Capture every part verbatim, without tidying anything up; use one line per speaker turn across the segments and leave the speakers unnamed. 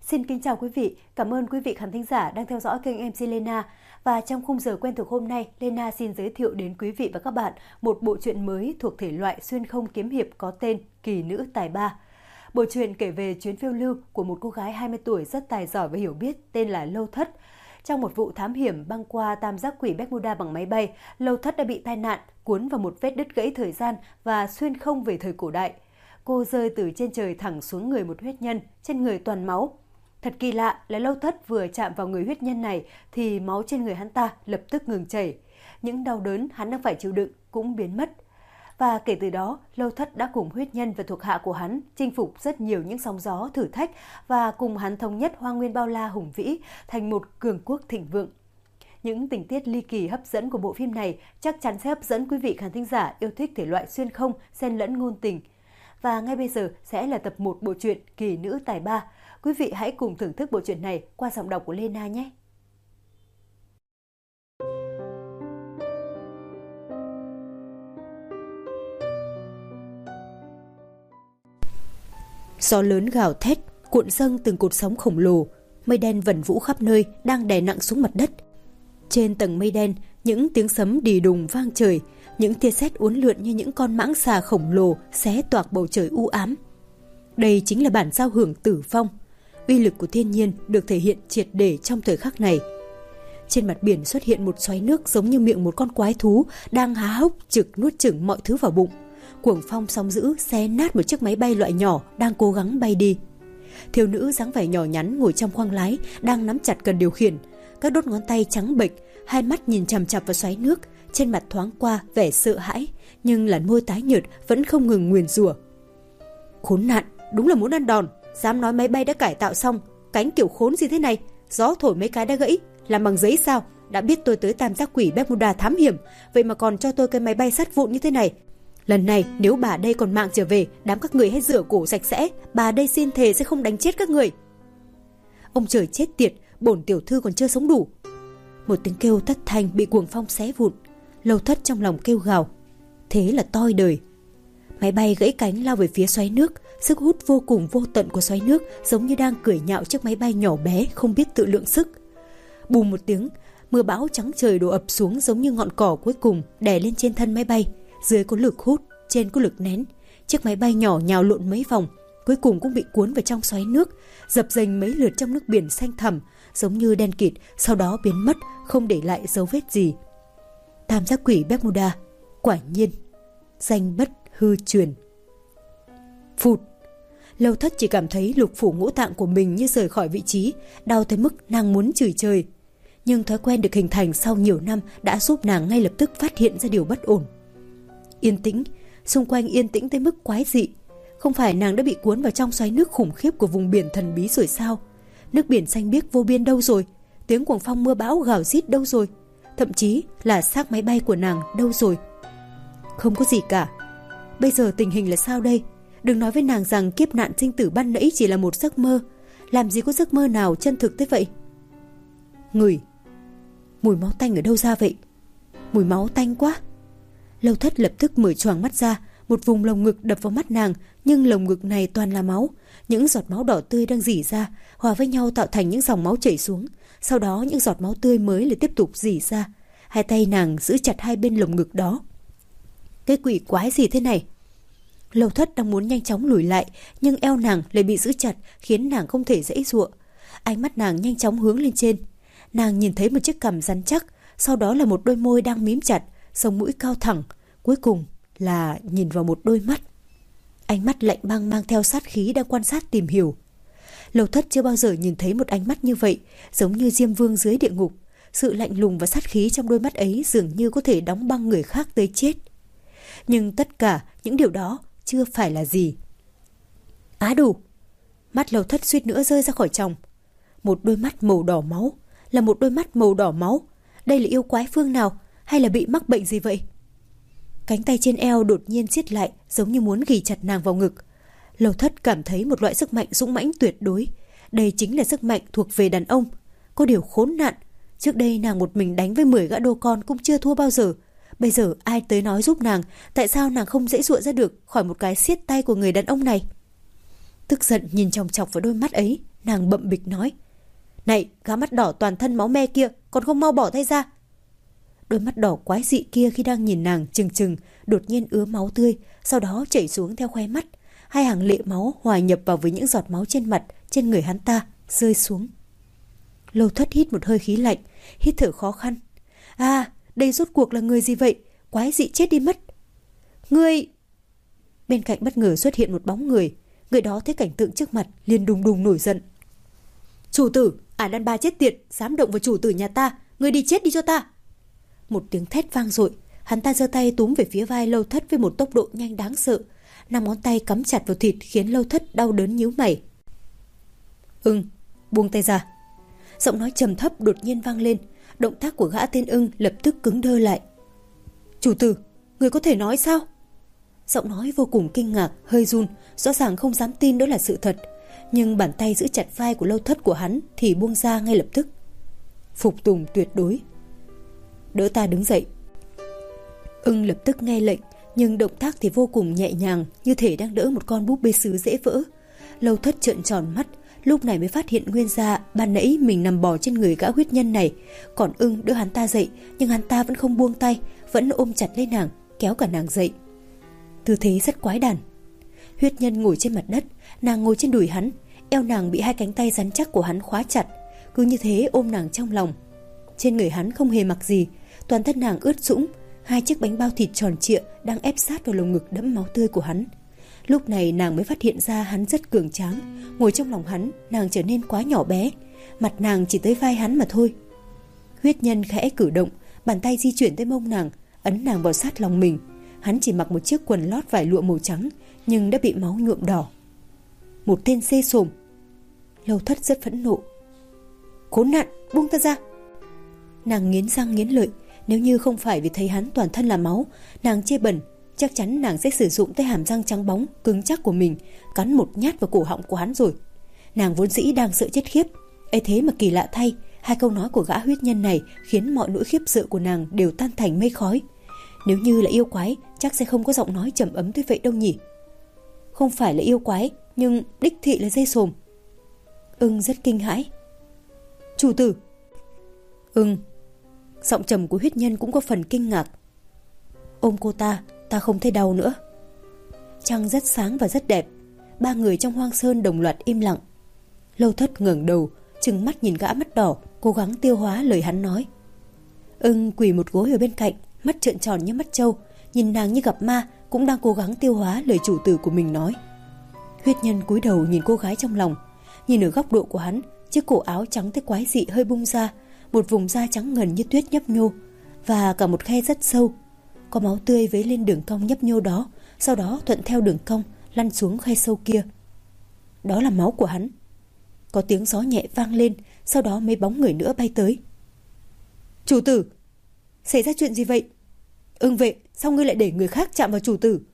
Xin kính chào quý vị, cảm ơn quý vị khán thính giả đang theo dõi kênh em xê Lena. Và trong khung giờ quen thuộc hôm nay, Lena xin giới thiệu đến quý vị và các bạn một bộ truyện mới thuộc thể loại xuyên không kiếm hiệp có tên Kỳ nữ tài ba. Bộ truyện kể về chuyến phiêu lưu của một cô gái hai mươi tuổi rất tài giỏi và hiểu biết tên là Lâu Thất. Trong một vụ thám hiểm băng qua tam giác quỷ Bermuda bằng máy bay, Lâu Thất đã bị tai nạn, cuốn vào một vết đứt gãy thời gian và xuyên không về thời cổ đại. Cô rơi từ trên trời thẳng xuống người một huyết nhân, trên người toàn máu. Thật kỳ lạ là Lâu Thất vừa chạm vào người huyết nhân này thì máu trên người hắn ta lập tức ngừng chảy. Những đau đớn hắn đang phải chịu đựng cũng biến mất. Và kể từ đó, Lâu Thất đã cùng huyết nhân và thuộc hạ của hắn chinh phục rất nhiều những sóng gió thử thách và cùng hắn thống nhất Hoa Nguyên bao la hùng vĩ thành một cường quốc thịnh vượng. Những tình tiết ly kỳ hấp dẫn của bộ phim này chắc chắn sẽ hấp dẫn quý vị khán thính giả yêu thích thể loại xuyên không xen lẫn ngôn tình. Và ngay bây giờ sẽ là tập một bộ truyện Kỳ nữ tài ba. Quý vị hãy cùng thưởng thức bộ truyện này qua giọng đọc của Lena nhé. Gió lớn gào thét, cuộn dâng từng cột sóng khổng lồ, mây đen vẩn vũ khắp nơi đang đè nặng xuống mặt đất. Trên tầng mây đen, những tiếng sấm đì đùng vang trời, những tia sét uốn lượn như những con mãng xà khổng lồ xé toạc bầu trời u ám. Đây chính là bản giao hưởng tử vong. Uy lực của thiên nhiên được thể hiện triệt để trong thời khắc này. Trên mặt biển xuất hiện một xoáy nước giống như miệng một con quái thú đang há hốc trực nuốt chửng mọi thứ vào bụng. Cuồng phong sóng dữ xé nát một chiếc máy bay loại nhỏ đang cố gắng bay đi. Thiếu nữ dáng vẻ nhỏ nhắn ngồi trong khoang lái đang nắm chặt cần điều khiển, các đốt ngón tay trắng bệch, hai mắt nhìn chằm chằm vào xoáy nước, trên mặt thoáng qua vẻ sợ hãi, nhưng làn môi tái nhợt vẫn không ngừng nguyền rủa. Khốn nạn, đúng là muốn ăn đòn. Dám nói máy bay đã cải tạo xong, cánh kiểu khốn gì thế này, gió thổi mấy cái đã gãy, làm bằng giấy sao? Đã biết tôi tới tam giác quỷ Bermuda thám hiểm, vậy mà còn cho tôi cái máy bay sắt vụn như thế này. Lần này nếu bà đây còn mạng trở về, đám các người hãy rửa cổ sạch sẽ, bà đây xin thề sẽ không đánh chết các người. Ông trời chết tiệt, bổn tiểu thư còn chưa sống đủ. Một tiếng kêu thất thanh bị cuồng phong xé vụn. Lâu Thất trong lòng kêu gào, thế là toi đời. Máy bay gãy cánh lao về phía xoáy nước, sức hút vô cùng vô tận của xoáy nước giống như đang cười nhạo chiếc máy bay nhỏ bé không biết tự lượng sức. Bùm một tiếng, mưa bão trắng trời đổ ập xuống giống như ngọn cỏ cuối cùng đè lên trên thân máy bay. Dưới có lực hút, trên có lực nén. Chiếc máy bay nhỏ nhào lộn mấy vòng, cuối cùng cũng bị cuốn vào trong xoáy nước, dập dềnh mấy lượt trong nước biển xanh thẳm, giống như đen kịt, sau đó biến mất, không để lại dấu vết gì. Tam giác quỷ Bermuda, quả nhiên, danh bất hư truyền. Phụt, Lâu Thất chỉ cảm thấy lục phủ ngũ tạng của mình như rời khỏi vị trí, đau tới mức nàng muốn chửi trời. Nhưng thói quen được hình thành sau nhiều năm đã giúp nàng ngay lập tức phát hiện ra điều bất ổn. Yên tĩnh, xung quanh yên tĩnh tới mức quái dị. Không phải nàng đã bị cuốn vào trong xoáy nước khủng khiếp của vùng biển thần bí rồi sao? Nước biển xanh biếc vô biên đâu rồi? Tiếng cuồng phong mưa bão gào rít đâu rồi? Thậm chí là xác máy bay của nàng đâu rồi? Không có gì cả. Bây giờ tình hình là sao đây? Đừng nói với nàng rằng kiếp nạn sinh tử ban nãy chỉ là một giấc mơ. Làm gì có giấc mơ nào chân thực thế vậy? Ngửi, mùi máu tanh ở đâu ra vậy? Mùi máu tanh quá. Lâu Thất lập tức mở choàng mắt ra, một vùng lồng ngực đập vào mắt nàng, nhưng lồng ngực này toàn là máu. Những giọt máu đỏ tươi đang rỉ ra, hòa với nhau tạo thành những dòng máu chảy xuống. Sau đó những giọt máu tươi mới lại tiếp tục rỉ ra. Hai tay nàng giữ chặt hai bên lồng ngực đó. Cái quỷ quái gì thế này? Lâu Thất đang muốn nhanh chóng lùi lại, nhưng eo nàng lại bị giữ chặt, khiến nàng không thể giãy giụa. Ánh mắt nàng nhanh chóng hướng lên trên. Nàng nhìn thấy một chiếc cằm rắn chắc, sau đó là một đôi môi đang mím chặt, sống mũi cao thẳng, cuối cùng là nhìn vào một đôi mắt. Ánh mắt lạnh băng mang theo sát khí đang quan sát tìm hiểu. Lâu Thất chưa bao giờ nhìn thấy một ánh mắt như vậy, giống như Diêm Vương dưới địa ngục. Sự lạnh lùng và sát khí trong đôi mắt ấy dường như có thể đóng băng người khác tới chết. Nhưng tất cả những điều đó chưa phải là gì. Á đủ! Mắt Lâu Thất suýt nữa rơi ra khỏi tròng. Một đôi mắt màu đỏ máu, là một đôi mắt màu đỏ máu. Đây là yêu quái phương nào, hay là bị mắc bệnh gì vậy? Cánh tay trên eo đột nhiên siết lại, giống như muốn ghì chặt nàng vào ngực. Lâu Thất cảm thấy một loại sức mạnh dũng mãnh tuyệt đối. Đây chính là sức mạnh thuộc về đàn ông. Có điều khốn nạn, trước đây nàng một mình đánh với mười gã đô con cũng chưa thua bao giờ. Bây giờ ai tới nói giúp nàng, tại sao nàng không dễ dụa ra được khỏi một cái siết tay của người đàn ông này? Tức giận nhìn chòng chọc vào đôi mắt ấy, nàng bậm bịch nói: "Này, gã mắt đỏ toàn thân máu me kia, còn không mau bỏ tay ra!" Đôi mắt đỏ quái dị kia khi đang nhìn nàng chừng chừng, đột nhiên ứa máu tươi, sau đó chảy xuống theo khóe mắt. Hai hàng lệ máu hòa nhập vào với những giọt máu trên mặt, trên người hắn ta, rơi xuống. Lâu Thất hít một hơi khí lạnh, hít thở khó khăn. À, đây rốt cuộc là người gì vậy? Quái dị chết đi mất. Ngươi... Bên cạnh bất ngờ xuất hiện một bóng người. Người đó thấy cảnh tượng trước mặt liền đùng đùng nổi giận. "Chủ tử, ả đàn bà chết tiệt, dám động vào chủ tử nhà ta, ngươi đi chết đi cho ta!" Một tiếng thét vang dội, hắn ta giơ tay túm về phía vai Lâu Thất với một tốc độ nhanh đáng sợ. Năm ngón tay cắm chặt vào thịt khiến Lâu Thất đau đớn nhíu mày. "Ưng, buông tay ra." Giọng nói trầm thấp đột nhiên vang lên. Động tác của gã tên Ưng lập tức cứng đơ lại. "Chủ tử, người có thể nói sao?" Giọng nói vô cùng kinh ngạc, hơi run, rõ ràng không dám tin đó là sự thật. Nhưng bàn tay giữ chặt vai của Lâu Thất của hắn thì buông ra ngay lập tức. "Phục tùng tuyệt đối." "Đỡ ta đứng dậy." Ưng lập tức nghe lệnh, nhưng động tác thì vô cùng nhẹ nhàng, như thể đang đỡ một con búp bê sứ dễ vỡ. Lâu Thất trợn tròn mắt, lúc này mới phát hiện nguyên ra ban nãy mình nằm bò trên người gã huyết nhân này. Còn Ưng đỡ hắn ta dậy, nhưng hắn ta vẫn không buông tay, vẫn ôm chặt lấy nàng, kéo cả nàng dậy. Tư thế rất quái đản. Huyết nhân ngồi trên mặt đất, nàng ngồi trên đùi hắn, eo nàng bị hai cánh tay rắn chắc của hắn khóa chặt, cứ như thế ôm nàng trong lòng. Trên người hắn không hề mặc gì, toàn thân nàng ướt sũng, hai chiếc bánh bao thịt tròn trịa đang ép sát vào lồng ngực đẫm máu tươi của hắn. Lúc này nàng mới phát hiện ra hắn rất cường tráng, ngồi trong lòng hắn, nàng trở nên quá nhỏ bé, mặt nàng chỉ tới vai hắn mà thôi. Huyết nhân khẽ cử động, bàn tay di chuyển tới mông nàng, ấn nàng vào sát lòng mình. Hắn chỉ mặc một chiếc quần lót vải lụa màu trắng, nhưng đã bị máu nhuộm đỏ. Một tên xê xồm. Lâu Thất rất phẫn nộ. "Khốn nạn, buông ta ra!" Nàng nghiến răng nghiến lợi. Nếu như không phải vì thấy hắn toàn thân là máu, nàng chê bẩn, chắc chắn nàng sẽ sử dụng tới hàm răng trắng bóng cứng chắc của mình cắn một nhát vào cổ họng của hắn rồi. Nàng vốn dĩ đang sợ chết khiếp, ấy thế mà kỳ lạ thay, hai câu nói của gã huyết nhân này khiến mọi nỗi khiếp sợ của nàng đều tan thành mây khói. Nếu như là yêu quái, chắc sẽ không có giọng nói trầm ấm tới vậy đâu nhỉ. Không phải là yêu quái, nhưng đích thị là dây xồm. Ưng rất kinh hãi. "Chủ tử." "Ưng." Giọng trầm của huyết nhân cũng có phần kinh ngạc. "Ôm cô ta, ta không thấy đau nữa." Trăng rất sáng và rất đẹp. Ba người trong hoang sơn đồng loạt im lặng. Lâu Thất ngẩng đầu, trừng mắt nhìn gã mắt đỏ, cố gắng tiêu hóa lời hắn nói. Ưng quỳ một gối ở bên cạnh, mắt trợn tròn như mắt trâu, nhìn nàng như gặp ma, cũng đang cố gắng tiêu hóa lời chủ tử của mình nói. Huyết nhân cúi đầu nhìn cô gái trong lòng, nhìn ở góc độ của hắn, chiếc cổ áo trắng tới quái dị hơi bung ra, một vùng da trắng ngần như tuyết nhấp nhô, và cả một khe rất sâu, có máu tươi vấy lên đường cong nhấp nhô đó, sau đó thuận theo đường cong lăn xuống khe sâu kia. Đó là máu của hắn. Có tiếng gió nhẹ vang lên, sau đó mấy bóng người nữa bay tới. "Chủ tử, xảy ra chuyện gì vậy? Ưng vệ, sao ngươi lại để người khác chạm vào chủ tử?"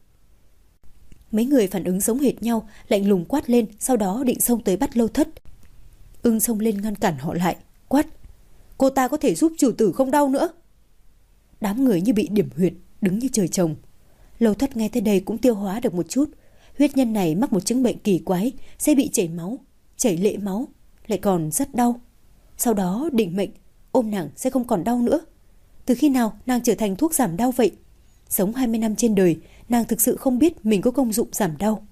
Mấy người phản ứng giống hệt nhau, lạnh lùng quát lên, sau đó định xông tới bắt Lâu Thất. Ưng xông lên ngăn cản họ lại, quát: "Cô ta có thể giúp chủ tử không đau nữa." Đám người như bị điểm huyệt, đứng như trời trồng. Lâu Thất nghe tới đây cũng tiêu hóa được một chút. Huyết nhân này mắc một chứng bệnh kỳ quái, sẽ bị chảy máu, chảy lệ máu, lại còn rất đau. Sau đó định mệnh, ôm nàng sẽ không còn đau nữa. Từ khi nào nàng trở thành thuốc giảm đau vậy? Sống hai mươi năm trên đời, nàng thực sự không biết mình có công dụng giảm đau.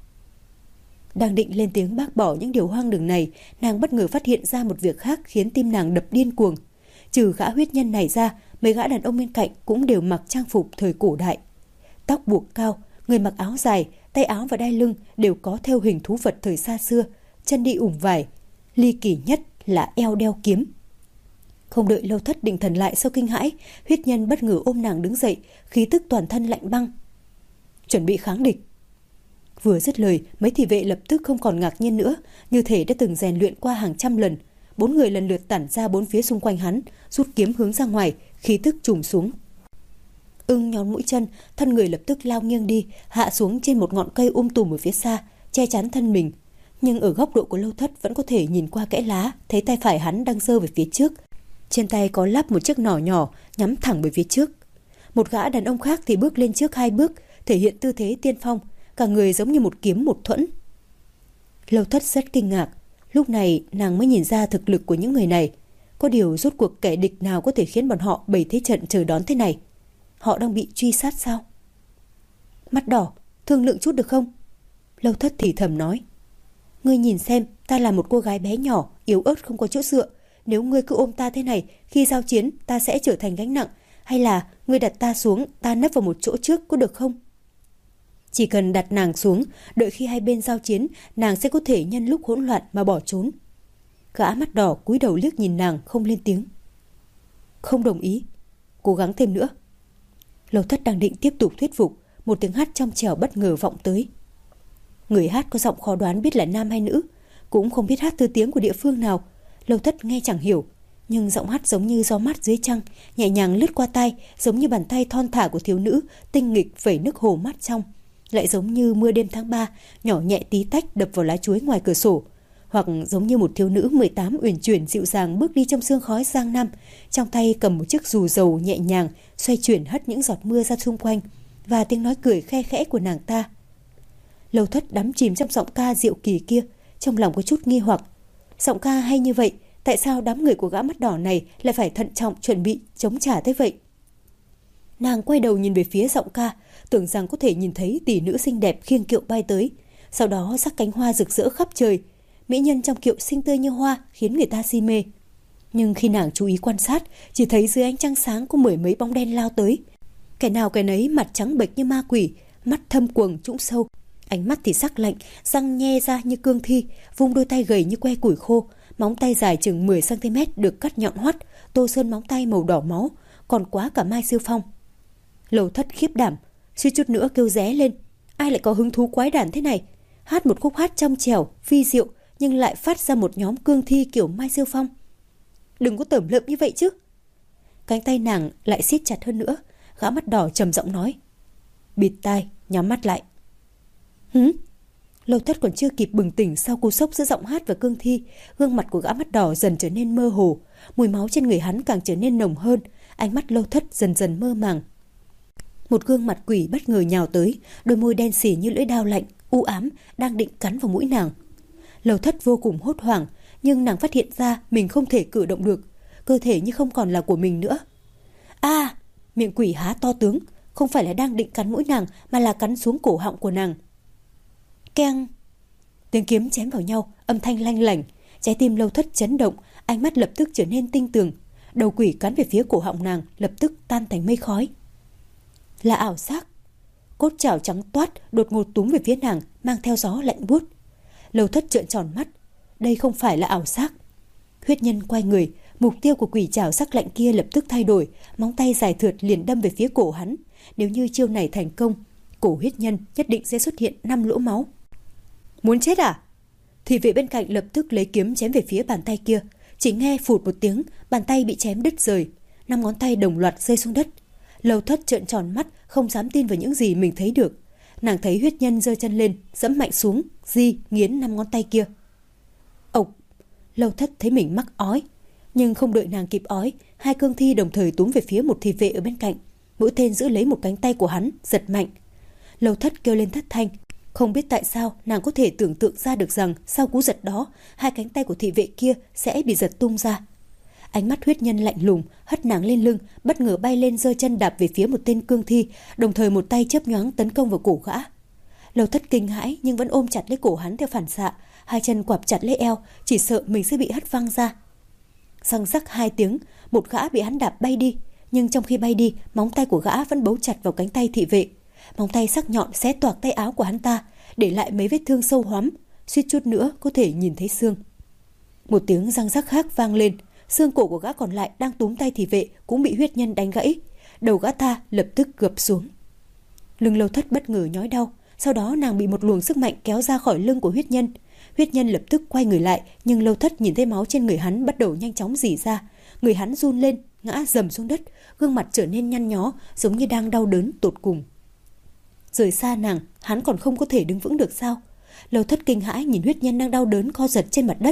Đang định lên tiếng bác bỏ những điều hoang đường này, nàng bất ngờ phát hiện ra một việc khác khiến tim nàng đập điên cuồng. Trừ gã huyết nhân này ra, mấy gã đàn ông bên cạnh cũng đều mặc trang phục thời cổ đại. Tóc buộc cao, người mặc áo dài, tay áo và đai lưng đều có theo hình thú vật thời xa xưa, chân đi ủng vải. Ly kỳ nhất là eo đeo kiếm. Không đợi Lâu Thất định thần lại sau kinh hãi, huyết nhân bất ngờ ôm nàng đứng dậy, khí tức toàn thân lạnh băng. Chuẩn bị kháng địch. Vừa dứt lời, mấy thị vệ lập tức không còn ngạc nhiên nữa, như thể đã từng rèn luyện qua hàng trăm lần. Bốn người lần lượt tản ra bốn phía xung quanh hắn, rút kiếm hướng ra ngoài, khí tức trùng xuống. Ưng nhón mũi chân, thân người lập tức lao nghiêng đi, hạ xuống trên một ngọn cây um tùm ở phía xa, che chắn thân mình. Nhưng ở góc độ của Lâu Thất vẫn có thể nhìn qua kẽ lá, thấy tay phải hắn đang giơ về phía trước. Trên tay có lắp một chiếc nỏ nhỏ nhắm thẳng về phía trước. Một gã đàn ông khác thì bước lên trước hai bước, thể hiện tư thế tiên phong, cả người giống như một kiếm một thuẫn. Lâu Thất rất kinh ngạc. Lúc này nàng mới nhìn ra thực lực của những người này. Có điều rốt cuộc kẻ địch nào có thể khiến bọn họ bày thế trận chờ đón thế này? Họ đang bị truy sát sao? Mắt đỏ, thương lượng chút được không? Lâu Thất thì thầm nói. Ngươi nhìn xem, ta là một cô gái bé nhỏ, yếu ớt không có chỗ dựa. Nếu ngươi cứ ôm ta thế này, khi giao chiến ta sẽ trở thành gánh nặng. Hay là ngươi đặt ta xuống, ta nấp vào một chỗ trước có được không? Chỉ cần đặt nàng xuống, đợi khi hai bên giao chiến, nàng sẽ có thể nhân lúc hỗn loạn mà bỏ trốn. Gã mắt đỏ cúi đầu liếc nhìn nàng, không lên tiếng. Không đồng ý. Cố gắng thêm nữa. Lâu Thất đang định tiếp tục thuyết phục, một tiếng hát trong trẻo bất ngờ vọng tới. Người hát có giọng khó đoán biết là nam hay nữ, cũng không biết hát từ tiếng của địa phương nào. Lâu Thất nghe chẳng hiểu, nhưng giọng hát giống như gió mát dưới trăng, nhẹ nhàng lướt qua tai, giống như bàn tay thon thả của thiếu nữ tinh nghịch vẩy nước hồ mát trong, lại giống như mưa đêm tháng ba nhỏ nhẹ tí tách đập vào lá chuối ngoài cửa sổ, hoặc giống như một thiếu nữ mười tám uyển chuyển dịu dàng bước đi trong sương khói giang nam, trong tay cầm một chiếc dù dầu nhẹ nhàng xoay chuyển hất những giọt mưa ra xung quanh, và tiếng nói cười khe khẽ của nàng ta. Lâu Thất đắm chìm trong giọng ca diệu kỳ kia, trong lòng có chút nghi hoặc. Giọng ca hay như vậy, tại sao đám người của gã mắt đỏ này lại phải thận trọng chuẩn bị chống trả thế vậy? Nàng quay đầu nhìn về phía giọng ca, tưởng rằng có thể nhìn thấy tỷ nữ xinh đẹp khiêng kiệu bay tới, sau đó sắc cánh hoa rực rỡ khắp trời. Mỹ nhân trong kiệu xinh tươi như hoa khiến người ta si mê. Nhưng khi nàng chú ý quan sát, chỉ thấy dưới ánh trăng sáng có mười mấy bóng đen lao tới. Kẻ nào kẻ nấy mặt trắng bệch như ma quỷ, mắt thâm quầng trũng sâu, ánh mắt thì sắc lạnh, răng nhe ra như cương thi, vung đôi tay gầy như que củi khô, móng tay dài chừng mười xăng ti mét được cắt nhọn hoắt, tô sơn móng tay màu đỏ máu, còn quá cả Mai Siêu Phong. Lâu Thất khiếp đảm, suýt chút nữa kêu ré lên. Ai lại có hứng thú quái đản thế này? Hát một khúc hát trong trẻo, phi diệu, nhưng lại phát ra một nhóm cương thi kiểu Mai Siêu Phong. Đừng có tởm lợm như vậy chứ. Cánh tay nàng lại siết chặt hơn nữa. Gã mắt đỏ trầm giọng nói. Bịt tai, nhắm mắt lại. Hứ? Lâu Thất còn chưa kịp bừng tỉnh sau cú sốc giữa giọng hát và cương thi, gương mặt của gã mắt đỏ dần trở nên mơ hồ, mùi máu trên người hắn càng trở nên nồng hơn, ánh mắt Lâu Thất dần dần mơ màng. Một gương mặt quỷ bất ngờ nhào tới, đôi môi đen xỉ như lưỡi dao lạnh, u ám, đang định cắn vào mũi nàng. Lâu Thất vô cùng hốt hoảng, nhưng nàng phát hiện ra mình không thể cử động được, cơ thể như không còn là của mình nữa. A, à, miệng quỷ há to tướng, không phải là đang định cắn mũi nàng mà là cắn xuống cổ họng của nàng. Keng! Tiếng kiếm chém vào nhau, âm thanh lanh lảnh, trái tim Lâu Thất chấn động, ánh mắt lập tức trở nên tinh tường. Đầu quỷ cắn về phía cổ họng nàng, lập tức tan thành mây khói. Là ảo giác. Cốt chảo trắng toát đột ngột túm về phía nàng, mang theo gió lạnh buốt. Lâu Thất trợn tròn mắt, đây không phải là ảo giác. Huyết Nhân quay người, mục tiêu của quỷ chảo sắc lạnh kia lập tức thay đổi, móng tay dài thượt liền đâm về phía cổ hắn. Nếu như chiêu này thành công, cổ Huyết Nhân nhất định sẽ xuất hiện năm lỗ máu. Muốn chết à? Thị vệ bên cạnh lập tức lấy kiếm chém về phía bàn tay kia. Chỉ nghe phụt một tiếng, bàn tay bị chém đứt rời, năm ngón tay đồng loạt rơi xuống đất. Lâu Thất trợn tròn mắt, không dám tin vào những gì mình thấy được. Nàng thấy Huyết Nhân giơ chân lên, giẫm mạnh xuống, di nghiến năm ngón tay kia. Ộc! Lâu Thất thấy mình mắc ói, nhưng không đợi nàng kịp ói, hai cương thi đồng thời túm về phía một thị vệ ở bên cạnh. Mũi tên giữ lấy một cánh tay của hắn, giật mạnh. Lâu Thất kêu lên thất thanh. Không biết tại sao nàng có thể tưởng tượng ra được rằng sau cú giật đó, hai cánh tay của thị vệ kia sẽ bị giật tung ra. Ánh mắt Huyết Nhân lạnh lùng, hất nàng lên lưng, bất ngờ bay lên giơ chân đạp về phía một tên cương thi, đồng thời một tay chớp nhoáng tấn công vào cổ gã. Lâu Thất kinh hãi nhưng vẫn ôm chặt lấy cổ hắn theo phản xạ, hai chân quặp chặt lấy eo, chỉ sợ mình sẽ bị hất văng ra. Xăng rắc hai tiếng, một gã bị hắn đạp bay đi, nhưng trong khi bay đi, móng tay của gã vẫn bấu chặt vào cánh tay thị vệ. Móng tay sắc nhọn xé toạc tay áo của hắn ta, để lại mấy vết thương sâu hoắm, suýt chút nữa có thể nhìn thấy xương. Một tiếng răng rắc khác vang lên, xương cổ của gã còn lại đang túm tay thị vệ cũng bị Huyết Nhân đánh gãy, đầu gã ta lập tức gập xuống. Lưng Lâu Thất bất ngờ nhói đau, sau đó nàng bị một luồng sức mạnh kéo ra khỏi lưng của Huyết Nhân. Huyết Nhân lập tức quay người lại, nhưng Lâu Thất nhìn thấy máu trên người hắn bắt đầu nhanh chóng rỉ ra, người hắn run lên, ngã dầm xuống đất, gương mặt trở nên nhăn nhó, giống như đang đau đớn tột cùng. Rời xa nàng, hắn còn không có thể đứng vững được sao? Lâu Thất kinh hãi nhìn Huyết Nhân đang đau đớn co giật trên mặt đất.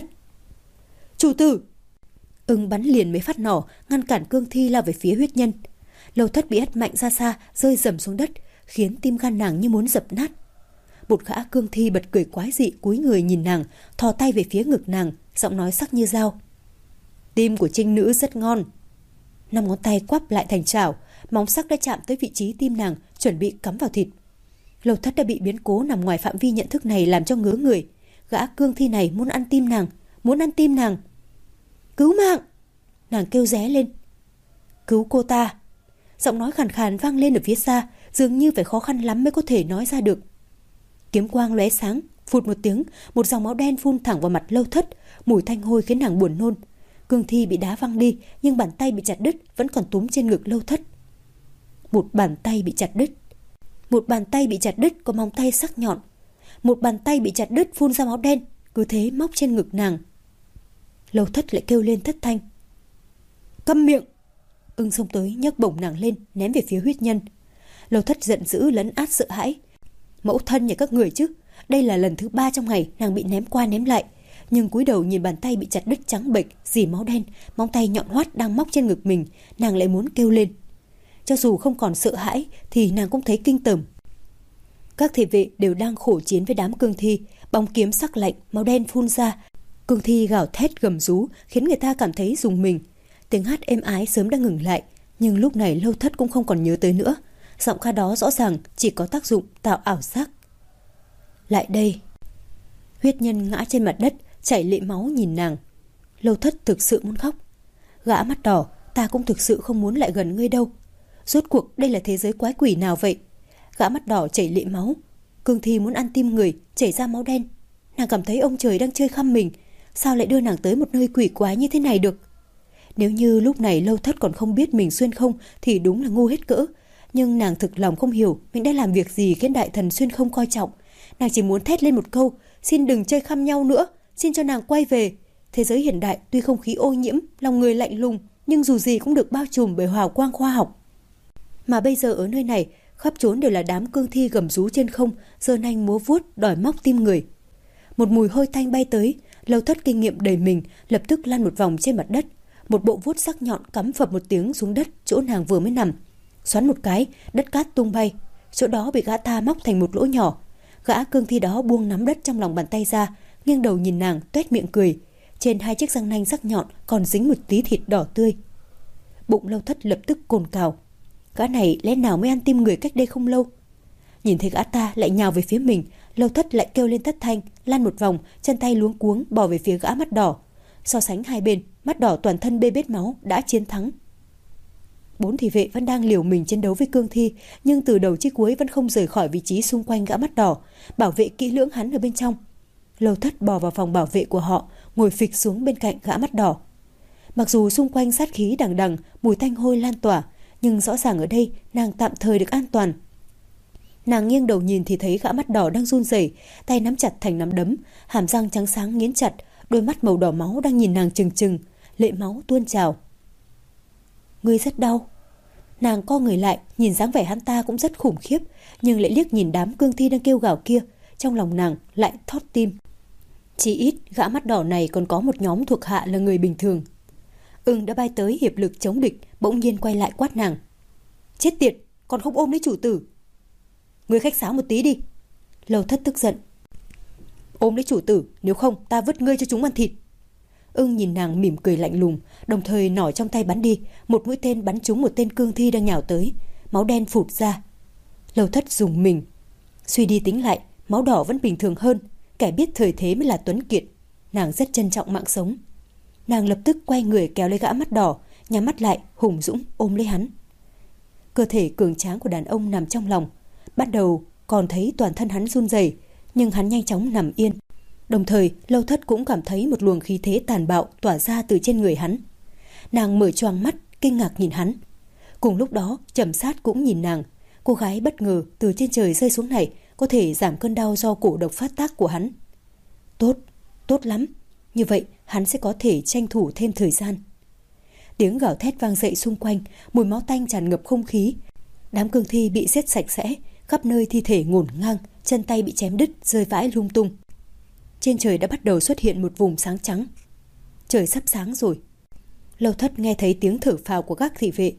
Chủ tử! Ưng bắn liền mấy phát nỏ, ngăn cản cương thi lao về phía Huyết Nhân. Lâu Thất bị hất mạnh ra xa, rơi rầm xuống đất, khiến tim gan nàng như muốn dập nát. một gã cương thi bật cười quái dị cúi người nhìn nàng, thò tay về phía ngực nàng, giọng nói sắc như dao. Tim của trinh nữ rất ngon. Năm ngón tay quắp lại thành chảo, móng sắc đã chạm tới vị trí tim nàng, chuẩn bị cắm vào thịt. Lâu Thất đã bị biến cố nằm ngoài phạm vi nhận thức này làm cho ngớ người. Gã cương thi này muốn ăn tim nàng, muốn ăn tim nàng. Cứu mạng! Nàng kêu ré lên. Cứu cô ta! Giọng nói khàn khàn vang lên ở phía xa, dường như phải khó khăn lắm mới có thể nói ra được. Kiếm quang lóe sáng, phụt một tiếng, một dòng máu đen phun thẳng vào mặt Lâu Thất, mùi thanh hôi khiến nàng buồn nôn. Cương thi bị đá văng đi, nhưng bàn tay bị chặt đứt vẫn còn túm trên ngực Lâu Thất. Một bàn tay bị chặt đứt. Một bàn tay bị chặt đứt có móng tay sắc nhọn. Một bàn tay bị chặt đứt phun ra máu đen, cứ thế móc trên ngực nàng. Lâu Thất lại kêu lên thất thanh. Câm miệng! Ưng xông tới nhấc bổng nàng lên, ném về phía huyết nhân. Lâu Thất giận dữ lấn át sợ hãi. Mẫu thân nhà các người chứ, đây là lần thứ ba trong ngày nàng bị ném qua ném lại. Nhưng cúi đầu nhìn bàn tay bị chặt đứt trắng bệch, dì máu đen, móng tay nhọn hoắt đang móc trên ngực mình, nàng lại muốn kêu lên. Cho dù không còn sợ hãi thì nàng cũng thấy kinh tởm. Các thị vệ đều đang khổ chiến với đám cương thi, bóng kiếm sắc lạnh, máu đen phun ra. Cương thi gào thét gầm rú khiến người ta cảm thấy rùng mình. Tiếng hát êm ái sớm đã ngừng lại, nhưng lúc này Lâu Thất cũng không còn nhớ tới nữa. Giọng ca đó rõ ràng chỉ có tác dụng tạo ảo giác. Lại đây! Huyết nhân ngã trên mặt đất, chảy lệ máu nhìn nàng. Lâu Thất thực sự muốn khóc. Gã mắt đỏ, ta cũng thực sự không muốn lại gần ngươi đâu. Rốt cuộc đây là thế giới quái quỷ nào vậy? Gã mắt đỏ chảy lệ máu. Cương thi muốn ăn tim người, chảy ra máu đen. Nàng cảm thấy ông trời đang chơi khăm mình. Sao lại đưa nàng tới một nơi quỷ quái như thế này được? Nếu như lúc này Lâu Thất còn không biết mình xuyên không thì đúng là ngu hết cỡ. Nhưng nàng thực lòng không hiểu mình đã làm việc gì khiến đại thần xuyên không coi trọng. Nàng chỉ muốn thét lên một câu, xin đừng chơi khăm nhau nữa, xin cho nàng quay về. Thế giới hiện đại tuy không khí ô nhiễm, lòng người lạnh lùng, nhưng dù gì cũng được bao trùm bởi hào quang khoa học. Mà bây giờ ở nơi này, khắp trốn đều là đám cương thi gầm rú trên không, giơ nanh múa vuốt đòi móc tim người. Một mùi hôi tanh bay tới, Lâu Thất kinh nghiệm đầy mình, lập tức lăn một vòng trên mặt đất. Một bộ vuốt sắc nhọn cắm phập một tiếng xuống đất chỗ nàng vừa mới nằm. Xoắn một cái, đất cát tung bay, chỗ đó bị gã ta móc thành một lỗ nhỏ. Gã cương thi đó buông nắm đất trong lòng bàn tay ra, nghiêng đầu nhìn nàng, tuét miệng cười. Trên hai chiếc răng nanh sắc nhọn còn dính một tí thịt đỏ tươi. Bụng Lâu Thất lập tức cồn cào. Gã này lẽ nào mới ăn tim người cách đây không lâu? Nhìn thấy gã ta lại nhào về phía mình, Lâu Thất lại kêu lên thất thanh, lăn một vòng, chân tay luống cuống bò về phía gã mắt đỏ. So sánh hai bên, mắt đỏ toàn thân bê bết máu đã chiến thắng. Bốn thị vệ vẫn đang liều mình chiến đấu với cương thi, nhưng từ đầu chí cuối vẫn không rời khỏi vị trí xung quanh gã mắt đỏ, bảo vệ kỹ lưỡng hắn ở bên trong. Lâu Thất bò vào phòng bảo vệ của họ, ngồi phịch xuống bên cạnh gã mắt đỏ. Mặc dù xung quanh sát khí đằng đằng, mùi tanh hôi lan tỏa, nhưng rõ ràng ở đây nàng tạm thời được an toàn. Nàng nghiêng đầu nhìn thì thấy gã mắt đỏ đang run rẩy, tay nắm chặt thành nắm đấm, hàm răng trắng sáng nghiến chặt, đôi mắt màu đỏ máu đang nhìn nàng trừng trừng, lệ máu tuôn trào. Ngươi rất đau. Nàng co người lại, nhìn dáng vẻ hắn ta cũng rất khủng khiếp, nhưng lại liếc nhìn đám cương thi đang kêu gào kia, trong lòng nàng lại thót tim. Chỉ ít gã mắt đỏ này còn có một nhóm thuộc hạ là người bình thường. Ưng đã bay tới hiệp lực chống địch, bỗng nhiên quay lại quát nàng. Chết tiệt, còn không ôm lấy chủ tử. Ngươi khách sáo một tí đi. Lâu Thất tức giận. Ôm lấy chủ tử, nếu không ta vứt ngươi cho chúng ăn thịt. Ưng nhìn nàng mỉm cười lạnh lùng, đồng thời nỏ trong tay bắn đi, một mũi tên bắn trúng một tên cương thi đang nhào tới, máu đen phụt ra. Lâu Thất dùng mình. Suy đi tính lại, máu đỏ vẫn bình thường hơn, kẻ biết thời thế mới là tuấn kiệt. Nàng rất trân trọng mạng sống. Nàng lập tức quay người kéo lấy gã mắt đỏ, nhắm mắt lại, hùng dũng ôm lấy hắn. Cơ thể cường tráng của đàn ông nằm trong lòng. Bắt đầu còn thấy toàn thân hắn run rẩy, nhưng hắn nhanh chóng nằm yên. Đồng thời, Lâu Thất cũng cảm thấy một luồng khí thế tàn bạo tỏa ra từ trên người hắn. Nàng mở choàng mắt, kinh ngạc nhìn hắn. Cùng lúc đó, Trầm Sát cũng nhìn nàng. Cô gái bất ngờ từ trên trời rơi xuống này có thể giảm cơn đau do cổ độc phát tác của hắn. Tốt, tốt lắm. Như vậy, hắn sẽ có thể tranh thủ thêm thời gian. Tiếng gào thét vang dậy xung quanh, mùi máu tanh tràn ngập không khí. Đám cương thi bị giết sạch sẽ, khắp nơi thi thể ngổn ngang, chân tay bị chém đứt, rơi vãi lung tung. Trên trời đã bắt đầu xuất hiện một vùng sáng trắng. Trời sắp sáng rồi. Lâu Thất nghe thấy tiếng thở phào của các thị vệ.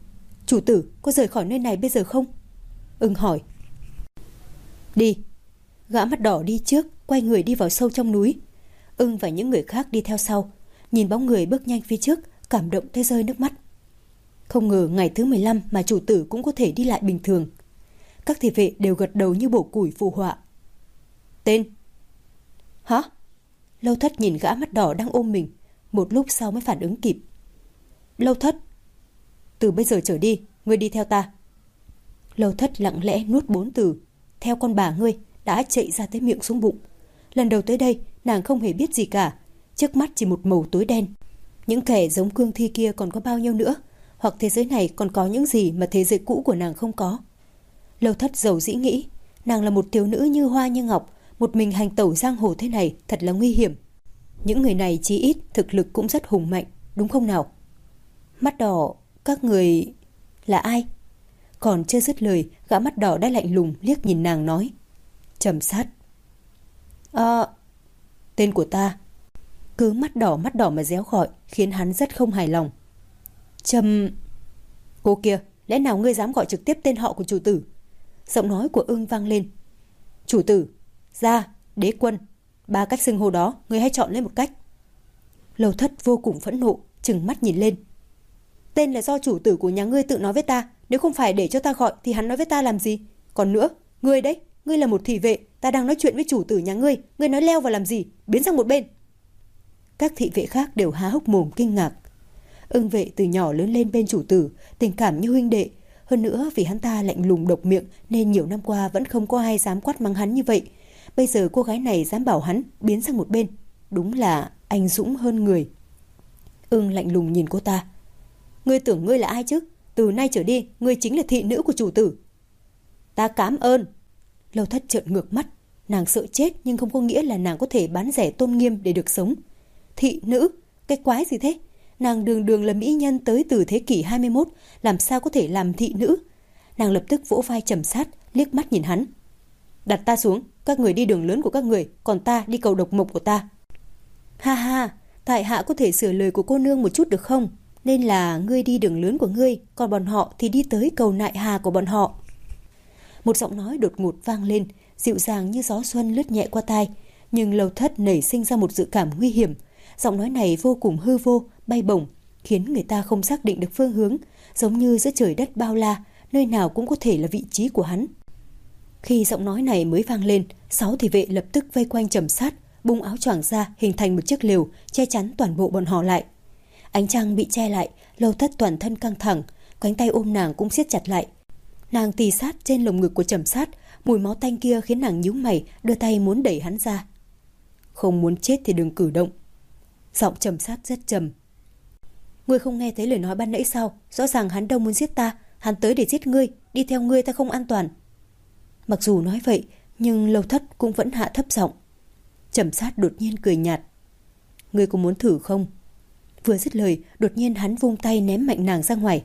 Chủ tử, có rời khỏi nơi này bây giờ không? Ưng hỏi. Đi. Gã mắt đỏ đi trước, quay người đi vào sâu trong núi. Ưng và những người khác đi theo sau, nhìn bóng người bước nhanh phía trước, cảm động tới rơi nước mắt. Không ngờ ngày thứ mười lăm mà chủ tử cũng có thể đi lại bình thường. Các thị vệ đều gật đầu như bổ củi phù họa. Tên? Hả? Lâu Thất nhìn gã mắt đỏ đang ôm mình, một lúc sau mới phản ứng kịp. Lâu Thất, từ bây giờ trở đi, ngươi đi theo ta. Lâu Thất lặng lẽ nuốt bốn từ theo con bà ngươi đã chạy ra tới miệng xuống bụng. Lần đầu tới đây, nàng không hề biết gì cả, trước mắt chỉ một màu tối đen. Những kẻ giống cương thi kia còn có bao nhiêu nữa, hoặc thế giới này còn có những gì mà thế giới cũ của nàng không có. Lâu Thất dầu dĩ nghĩ, nàng là một thiếu nữ như hoa như ngọc, một mình hành tẩu giang hồ thế này thật là nguy hiểm. Những người này chí ít thực lực cũng rất hùng mạnh, đúng không nào? Mắt đỏ, các người là ai? Còn chưa dứt lời, gã mắt đỏ đã lạnh lùng liếc nhìn nàng nói. Trầm Sát. À, tên của ta. Cứ mắt đỏ mắt đỏ mà réo gọi, khiến hắn rất không hài lòng. Trầm... Cô kia, lẽ nào ngươi dám gọi trực tiếp tên họ của chủ tử? Giọng nói của Ưng vang lên. Chủ tử, gia, đế quân, ba cách xưng hô đó, ngươi hãy chọn lấy một cách. Lâu Thất vô cùng phẫn nộ, trừng mắt nhìn lên. Tên là do chủ tử của nhà ngươi tự nói với ta, nếu không phải để cho ta gọi thì hắn nói với ta làm gì? Còn nữa, ngươi đấy, ngươi là một thị vệ, ta đang nói chuyện với chủ tử nhà ngươi, ngươi nói leo vào làm gì? Biến sang một bên. Các thị vệ khác đều há hốc mồm kinh ngạc. Ưng vệ từ nhỏ lớn lên bên chủ tử, tình cảm như huynh đệ. Hơn nữa vì hắn ta lạnh lùng độc miệng nên nhiều năm qua vẫn không có ai dám quát mắng hắn như vậy. Bây giờ cô gái này dám bảo hắn biến sang một bên, đúng là anh dũng hơn người. Ưng lạnh lùng nhìn cô ta. Ngươi tưởng ngươi là ai chứ? Từ nay trở đi, ngươi chính là thị nữ của chủ tử. Ta cảm ơn. Lâu Thất trợn ngược mắt. Nàng sợ chết nhưng không có nghĩa là nàng có thể bán rẻ tôn nghiêm để được sống. Thị nữ? Cái quái gì thế? Nàng đường đường là mỹ nhân tới từ thế kỷ hai mươi mốt, làm sao có thể làm thị nữ? Nàng lập tức vỗ vai Trầm Sát, liếc mắt nhìn hắn. Đặt ta xuống, các người đi đường lớn của các người, còn ta đi cầu độc mộc của ta. Ha ha, tại hạ có thể sửa lời của cô nương một chút được không? Nên là ngươi đi đường lớn của ngươi, còn bọn họ thì đi tới cầu nại hà của bọn họ. Một giọng nói đột ngột vang lên, dịu dàng như gió xuân lướt nhẹ qua tai, nhưng Lâu Thất nảy sinh ra một dự cảm nguy hiểm. Giọng nói này vô cùng hư vô, bay bổng, khiến người ta không xác định được phương hướng, giống như giữa trời đất bao la, nơi nào cũng có thể là vị trí của hắn. Khi giọng nói này mới vang lên, sáu thị vệ lập tức vây quanh Trầm Sát, bung áo choàng ra hình thành một chiếc lều che chắn toàn bộ bọn họ lại. Ánh trăng bị che lại, Lâu Thất toàn thân căng thẳng, cánh tay ôm nàng cũng siết chặt lại. Nàng tì sát trên lồng ngực của Trầm Sát, mùi máu tanh kia khiến nàng nhíu mày, đưa tay muốn đẩy hắn ra. Không muốn chết thì đừng cử động. Giọng Trầm Sát rất trầm. Ngươi không nghe thấy lời nói ban nãy sao? Rõ ràng hắn đâu muốn giết ta, hắn tới để giết ngươi, đi theo ngươi ta không an toàn. Mặc dù nói vậy, nhưng Lâu Thất cũng vẫn hạ thấp giọng. Trầm Sát đột nhiên cười nhạt. Ngươi có muốn thử không? Vừa dứt lời, đột nhiên hắn vung tay ném mạnh nàng ra ngoài.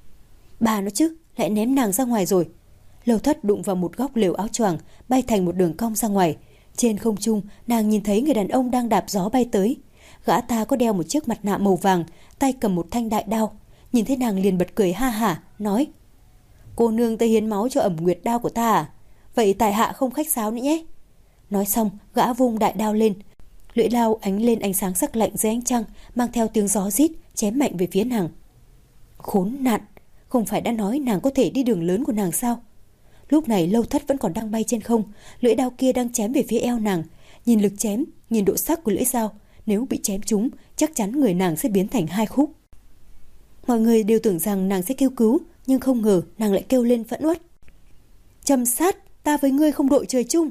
Bà nó chứ, lại ném nàng ra ngoài rồi. Lâu Thất đụng vào một góc lều áo choàng, bay thành một đường cong ra ngoài. Trên không trung, nàng nhìn thấy người đàn ông đang đạp gió bay tới. Gã ta có đeo một chiếc mặt nạ màu vàng, tay cầm một thanh đại đao. Nhìn thấy nàng liền bật cười ha hả, nói: Cô nương tới hiến máu cho ẩm nguyệt đao của ta à? Vậy tại hạ không khách sáo nữa nhé. Nói xong, gã vung đại đao lên. Lưỡi đao ánh lên ánh sáng sắc lạnh dưới ánh trăng, mang theo tiếng gió rít, chém mạnh về phía nàng. Khốn nạn, không phải đã nói nàng có thể đi đường lớn của nàng sao? Lúc này Lâu Thất vẫn còn đang bay trên không, lưỡi đao kia đang chém về phía eo nàng. Nhìn lực chém, nhìn độ sắc của lưỡi dao, nếu bị chém trúng, chắc chắn người nàng sẽ biến thành hai khúc. Mọi người đều tưởng rằng nàng sẽ kêu cứu, nhưng không ngờ nàng lại kêu lên phẫn uất. Trầm Sát, ta với ngươi không đội trời chung.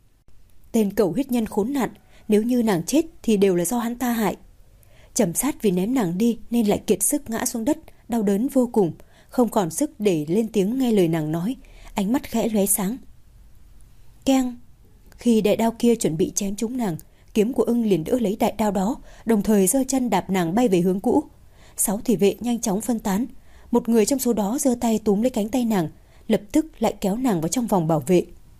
Tên cẩu huyết nhân khốn nạn, nếu như nàng chết thì đều là do hắn ta hại. Trầm Sát vì ném nàng đi nên lại kiệt sức ngã xuống đất, đau đớn vô cùng, không còn sức để lên tiếng nghe lời nàng nói, ánh mắt khẽ lóe sáng. Keng! Khi đại đao kia chuẩn bị chém trúng nàng, kiếm của Ưng liền đỡ lấy đại đao đó, đồng thời giơ chân đạp nàng bay về hướng cũ. Sáu thị vệ nhanh chóng phân tán, một người trong số đó giơ tay túm lấy cánh tay nàng, lập tức lại kéo nàng vào trong vòng bảo vệ.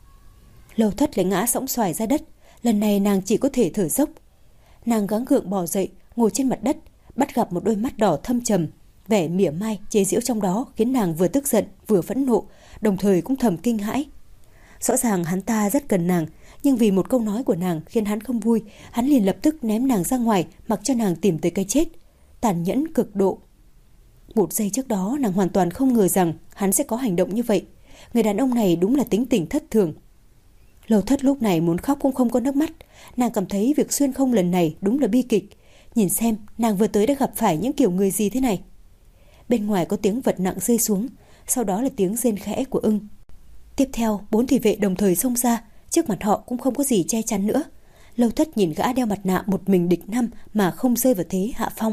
Lâu Thất lại ngã sõng xoài ra đất, lần này nàng chỉ có thể thở dốc. Nàng gắng gượng bò dậy, ngồi trên mặt đất, bắt gặp một đôi mắt đỏ thâm trầm, vẻ mỉa mai chế giễu trong đó khiến nàng vừa tức giận vừa phẫn nộ, đồng thời cũng thầm kinh hãi. Rõ ràng hắn ta rất cần nàng, Nhưng vì một câu nói của nàng khiến hắn không vui, hắn liền lập tức ném nàng ra ngoài, mặc cho nàng tìm tới cái chết. Tàn nhẫn cực độ. Một giây trước đó nàng hoàn toàn không ngờ rằng hắn sẽ có hành động như vậy. Người đàn ông này đúng là tính tình thất thường. Lâu Thất lúc này muốn khóc cũng không có nước mắt. Nàng cảm thấy việc xuyên không lần này đúng là bi kịch. Nhìn xem nàng vừa tới đã gặp phải những kiểu người gì thế này. Bên ngoài có tiếng vật nặng rơi xuống, sau đó là tiếng rên khẽ của ưng. Tiếp theo bốn thị vệ đồng thời xông ra, trước mặt họ cũng không có gì che chắn nữa. Lâu Thất nhìn gã đeo mặt nạ một mình địch năm mà không rơi vào thế hạ phong.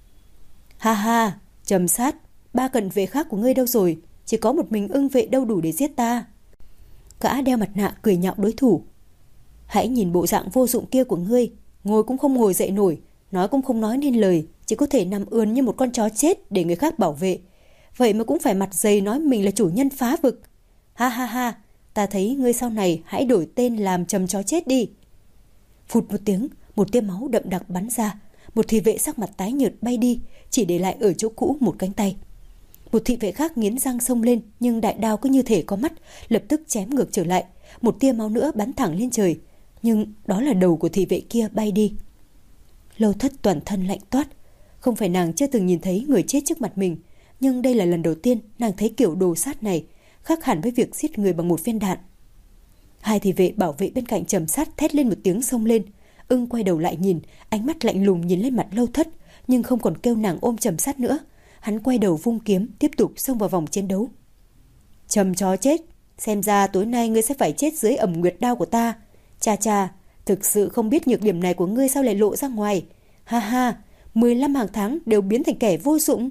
Ha ha, Trầm Sát, ba cận vệ khác của ngươi đâu rồi? Chỉ có một mình ưng vệ đâu đủ để giết ta. Gã đeo mặt nạ cười nhạo đối thủ. Hãy nhìn bộ dạng vô dụng kia của ngươi, ngồi cũng không ngồi dậy nổi, nói cũng không nói nên lời, chỉ có thể nằm ườn như một con chó chết để người khác bảo vệ. Vậy mà cũng phải mặt dày nói mình là chủ nhân phá vực. Ha ha ha, ta thấy ngươi sau này hãy đổi tên làm Trầm Chó Chết đi. Phụt một tiếng, một tia máu đậm đặc bắn ra. Một thị vệ sắc mặt tái nhợt bay đi, chỉ để lại ở chỗ cũ một cánh tay. Một thị vệ khác nghiến răng xông lên, nhưng đại đao cứ như thể có mắt, lập tức chém ngược trở lại. Một tia máu nữa bắn thẳng lên trời, nhưng đó là đầu của thị vệ kia bay đi. Lâu Thất toàn thân lạnh toát. Không phải nàng chưa từng nhìn thấy người chết trước mặt mình, nhưng đây là lần đầu tiên nàng thấy kiểu đồ sát này, khác hẳn với việc giết người bằng một viên đạn. Hai thị vệ bảo vệ bên cạnh Trầm Sát thét lên một tiếng xông lên. Ưng quay đầu lại nhìn, ánh mắt lạnh lùng nhìn lên mặt Lâu Thất, nhưng không còn kêu nàng ôm Trầm Sát nữa. Hắn quay đầu vung kiếm, tiếp tục xông vào vòng chiến đấu. Trầm Chó Chết, xem ra tối nay ngươi sẽ phải chết dưới ẩm nguyệt đao của ta. Cha cha, thực sự không biết nhược điểm này của ngươi sao lại lộ ra ngoài. Ha ha, mười lăm hàng tháng đều biến thành kẻ vô dụng.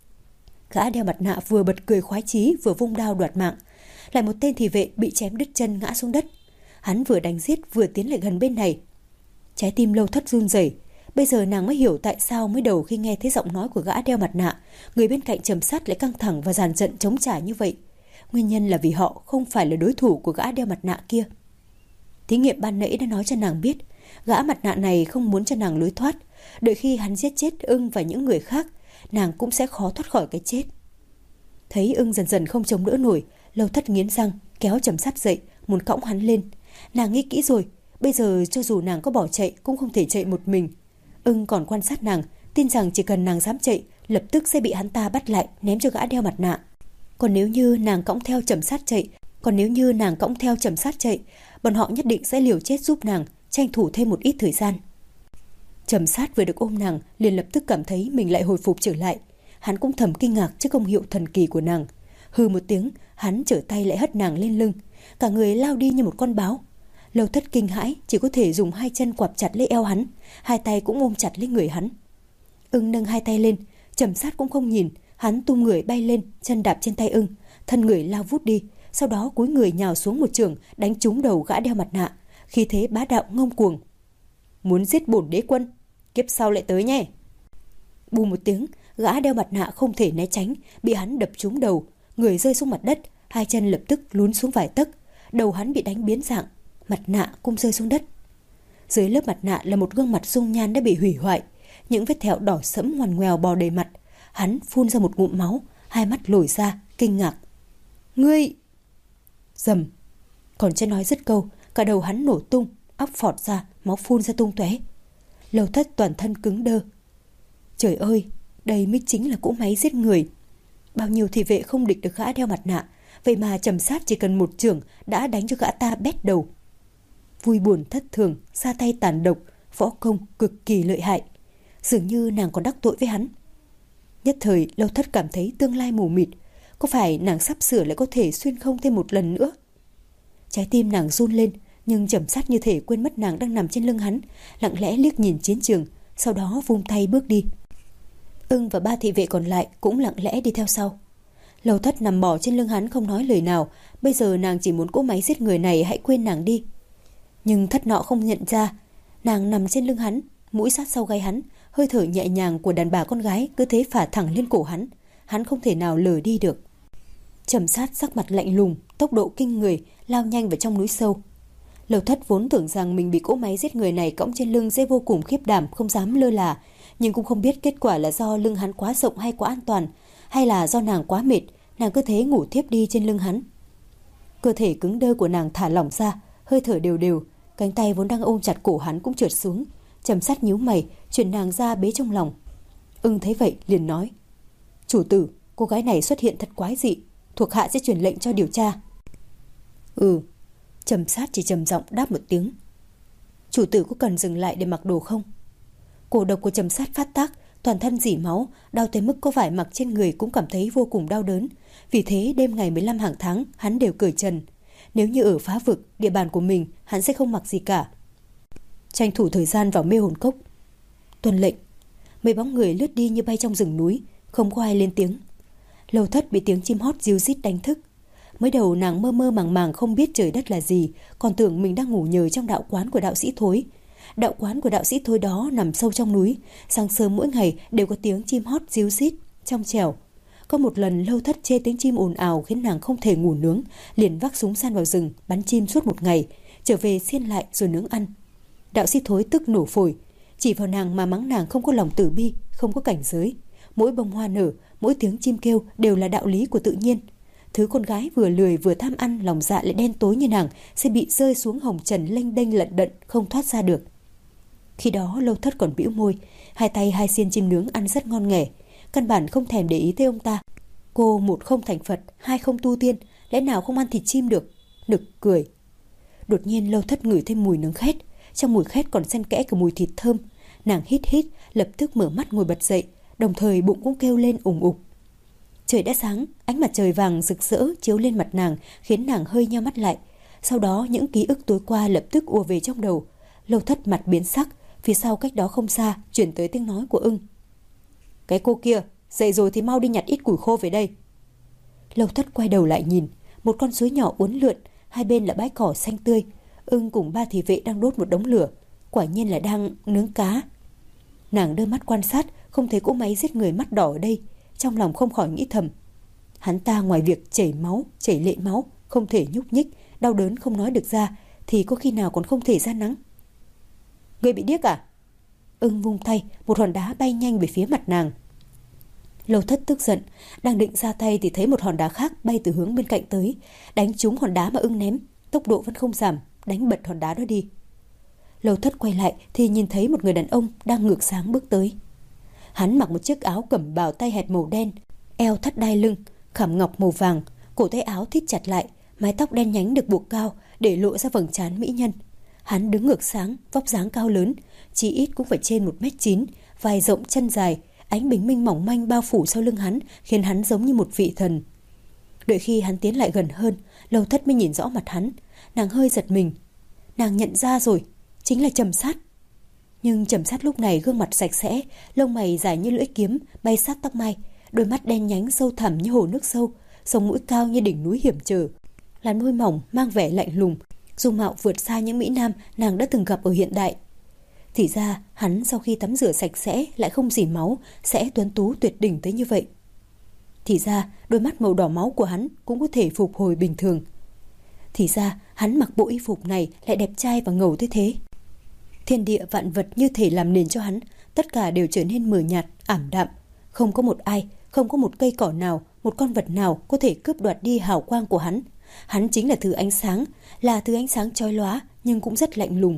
Gã đeo mặt nạ vừa bật cười khoái chí vừa vung đao đoạt mạng. Lại một tên thị vệ bị chém đứt chân ngã xuống đất. Hắn vừa đánh giết vừa tiến lại gần bên này. Trái tim Lâu Thất run rẩy. Bây giờ nàng mới hiểu tại sao mới đầu khi nghe thấy giọng nói của gã đeo mặt nạ, người bên cạnh Trầm Sát lại căng thẳng và dàn giận chống trả như vậy. Nguyên nhân là vì họ không phải là đối thủ của gã đeo mặt nạ kia. Thí nghiệm ban nãy đã nói cho nàng biết, gã mặt nạ này không muốn cho nàng lối thoát. Đợi khi hắn giết chết Ưng và những người khác, nàng cũng sẽ khó thoát khỏi cái chết. Thấy Ưng dần dần không chống đỡ nổi, Lâu Thất nghiến răng kéo Trầm Sát dậy, muốn cõng hắn lên. Nàng nghĩ kỹ rồi, bây giờ cho dù nàng có bỏ chạy cũng không thể chạy một mình. Ưng còn quan sát nàng, tin rằng chỉ cần nàng dám chạy, lập tức sẽ bị hắn ta bắt lại ném cho gã đeo mặt nạ. Còn nếu như nàng cõng theo Trầm Sát chạy, còn nếu như nàng cõng theo Trầm Sát chạy, bọn họ nhất định sẽ liều chết giúp nàng, tranh thủ thêm một ít thời gian. Trầm Sát vừa được ôm nàng, liền lập tức cảm thấy mình lại hồi phục trở lại. Hắn cũng thầm kinh ngạc trước công hiệu thần kỳ của nàng. Hừ một tiếng, hắn trở tay lại hất nàng lên lưng, cả người lao đi như một con báo. Lâu Thất kinh hãi, chỉ có thể dùng hai chân quặp chặt lấy eo hắn, hai tay cũng ôm chặt lấy người hắn. Ưng nâng hai tay lên, Trầm Sát cũng không nhìn, hắn tung người bay lên, chân đạp trên tay Ưng, thân người lao vút đi, sau đó cúi người nhào xuống một chưởng đánh trúng đầu gã đeo mặt nạ, khí thế bá đạo ngông cuồng. Muốn giết bổn đế quân, kiếp sau lại tới nhé. Bù một tiếng, gã đeo mặt nạ không thể né tránh, bị hắn đập trúng đầu, người rơi xuống mặt đất, hai chân lập tức lún xuống vài tấc, đầu hắn bị đánh biến dạng, mặt nạ cũng rơi xuống đất. Dưới lớp mặt nạ là một gương mặt dung nhan đã bị hủy hoại, những vết thẹo đỏ sẫm ngoằn ngoèo bò đầy mặt. Hắn phun ra một ngụm máu, hai mắt lồi ra, kinh ngạc. Ngươi! Rầm! Còn chưa nói dứt câu, cả đầu hắn nổ tung, óc phọt ra, máu phun ra tung tóe. Lâu Thất toàn thân cứng đơ. Trời ơi, đây mới chính là cỗ máy giết người. Bao nhiêu thị vệ không địch được gã đeo mặt nạ, vậy mà Trầm Sát chỉ cần một chưởng đã đánh cho gã ta bét đầu. Vui buồn thất thường, ra tay tàn độc, võ công cực kỳ lợi hại. Dường như nàng còn đắc tội với hắn. Nhất thời Lâu Thất cảm thấy tương lai mù mịt. Có phải nàng sắp sửa lại có thể xuyên không thêm một lần nữa? Trái tim nàng run lên, nhưng Trầm Sát như thể quên mất nàng đang nằm trên lưng hắn, lặng lẽ liếc nhìn chiến trường, sau đó vung tay bước đi. Ưng và ba thị vệ còn lại cũng lặng lẽ đi theo sau. Lâu Thất nằm bò trên lưng hắn không nói lời nào. Bây giờ nàng chỉ muốn cỗ máy giết người này hãy quên nàng đi. Nhưng Thất nọ không nhận ra, nàng nằm trên lưng hắn, mũi sát sau gáy hắn, hơi thở nhẹ nhàng của đàn bà con gái cứ thế phả thẳng lên cổ hắn. Hắn không thể nào lờ đi được. Trầm Sát sắc mặt lạnh lùng, tốc độ kinh người, lao nhanh vào trong núi sâu. Lâu Thất vốn tưởng rằng mình bị cỗ máy giết người này cõng trên lưng sẽ vô cùng khiếp đảm, không dám lơ là, nhưng cũng không biết kết quả là do lưng hắn quá rộng hay quá an toàn, hay là do nàng quá mệt, nàng cứ thế ngủ thiếp đi trên lưng hắn. Cơ thể cứng đơ của nàng thả lỏng ra, hơi thở đều đều, Cánh tay vốn đang ôm chặt cổ hắn cũng trượt xuống. Trầm Sát nhíu mày, chuyển nàng ra bế trong lòng. Ưng thấy vậy liền nói: Chủ tử, cô gái này xuất hiện thật quái dị, thuộc hạ sẽ truyền lệnh cho điều tra. Ừ. Trầm Sát chỉ trầm giọng đáp một tiếng. Chủ tử có cần dừng lại để mặc đồ không? Cổ độc của Trầm Sát phát tác, toàn thân rỉ máu, đau tới mức có vải mặc trên người cũng cảm thấy vô cùng đau đớn. Vì thế đêm ngày mười lăm hàng tháng hắn đều cởi trần. Nếu như ở phá vực, địa bàn của mình, hắn sẽ không mặc gì cả. Tranh thủ thời gian vào mê hồn cốc. Tuân lệnh. Mấy bóng người lướt đi như bay trong rừng núi, không có ai lên tiếng. Lâu Thất bị tiếng chim hót ríu rít đánh thức. Mới đầu nàng mơ mơ màng màng không biết trời đất là gì, còn tưởng mình đang ngủ nhờ trong đạo quán của đạo sĩ Thối. Đạo quán của đạo sĩ Thối đó nằm sâu trong núi, sáng sớm mỗi ngày đều có tiếng chim hót ríu rít trong trẻo. Có một lần Lâu Thất chê tiếng chim ồn ào khiến nàng không thể ngủ nướng, liền vác súng săn vào rừng bắn chim suốt một ngày, trở về xiên lại rồi nướng ăn. Đạo sĩ Thối tức nổ phổi, chỉ vào nàng mà mắng nàng không có lòng tử bi, không có cảnh giới. Mỗi bông hoa nở, mỗi tiếng chim kêu đều là đạo lý của tự nhiên. Thứ con gái vừa lười vừa tham ăn, lòng dạ lại đen tối như nàng sẽ bị rơi xuống hồng trần lênh đênh lận đận không thoát ra được. Khi đó Lâu Thất còn bĩu môi, hai tay hai xiên chim nướng ăn rất ngon nghẻ, căn bản không thèm để ý tới ông ta. Cô một không thành Phật, hai không tu tiên, lẽ nào không ăn thịt chim được? Nực cười. Đột nhiên Lâu Thất ngửi thêm mùi nướng khét, trong mùi khét còn xen kẽ cả mùi thịt thơm. Nàng hít hít, lập tức mở mắt ngồi bật dậy, đồng thời bụng cũng kêu lên ủng ục. Trời đã sáng, ánh mặt trời vàng rực rỡ chiếu lên mặt nàng, khiến nàng hơi nheo mắt lại. Sau đó những ký ức tối qua lập tức ùa về trong đầu. Lâu Thất mặt biến sắc, phía sau cách đó không xa chuyển tới tiếng nói của Ưng. Cái cô kia, dậy rồi thì mau đi nhặt ít củi khô về đây. Lâu Thất quay đầu lại nhìn, một con suối nhỏ uốn lượn, hai bên là bãi cỏ xanh tươi. Ưng cùng ba thị vệ đang đốt một đống lửa, quả nhiên là đang nướng cá. Nàng đưa mắt quan sát, không thấy cỗ máy giết người mắt đỏ ở đây, trong lòng không khỏi nghĩ thầm. Hắn ta ngoài việc chảy máu, chảy lệ máu, không thể nhúc nhích, đau đớn không nói được ra, thì có khi nào còn không thể ra nắng. Ngươi bị điếc à? Ưng vung tay, một hòn đá bay nhanh về phía mặt nàng. Lâu Thất tức giận, đang định ra tay thì thấy một hòn đá khác bay từ hướng bên cạnh tới, đánh trúng hòn đá mà Ưng ném, tốc độ vẫn không giảm, đánh bật hòn đá đó đi. Lâu Thất quay lại thì nhìn thấy một người đàn ông đang ngược sáng bước tới. Hắn mặc một chiếc áo cẩm bào tay hẹp màu đen, eo thắt đai lưng, khảm ngọc màu vàng, cổ tay áo thít chặt lại, mái tóc đen nhánh được buộc cao để lộ ra vầng trán mỹ nhân. Hắn đứng ngược sáng, vóc dáng cao lớn, chỉ ít cũng phải trên một mét chín, vai rộng chân dài, ánh bình minh mỏng manh bao phủ sau lưng hắn, khiến hắn giống như một vị thần. Đợi khi hắn tiến lại gần hơn, Lâu Thất mới nhìn rõ mặt hắn, nàng hơi giật mình. Nàng nhận ra rồi, chính là Trầm Sát. Nhưng Trầm Sát lúc này gương mặt sạch sẽ, lông mày dài như lưỡi kiếm, bay sát tóc mai, đôi mắt đen nhánh sâu thẳm như hồ nước sâu, sống mũi cao như đỉnh núi hiểm trở, làn môi mỏng mang vẻ lạnh lùng, dung mạo vượt xa những mỹ nam nàng đã từng gặp ở hiện đại. Thì ra hắn sau khi tắm rửa sạch sẽ lại không rỉ máu, sẽ tuấn tú tuyệt đỉnh tới như vậy. Thì ra đôi mắt màu đỏ máu của hắn cũng có thể phục hồi bình thường. Thì ra hắn mặc bộ y phục này lại đẹp trai và ngầu tới thế. Thiên địa vạn vật như thể làm nền cho hắn, tất cả đều trở nên mờ nhạt, ảm đạm. Không có một ai, không có một cây cỏ nào, một con vật nào có thể cướp đoạt đi hào quang của hắn. Hắn chính là thứ ánh sáng, là thứ ánh sáng chói lóa nhưng cũng rất lạnh lùng.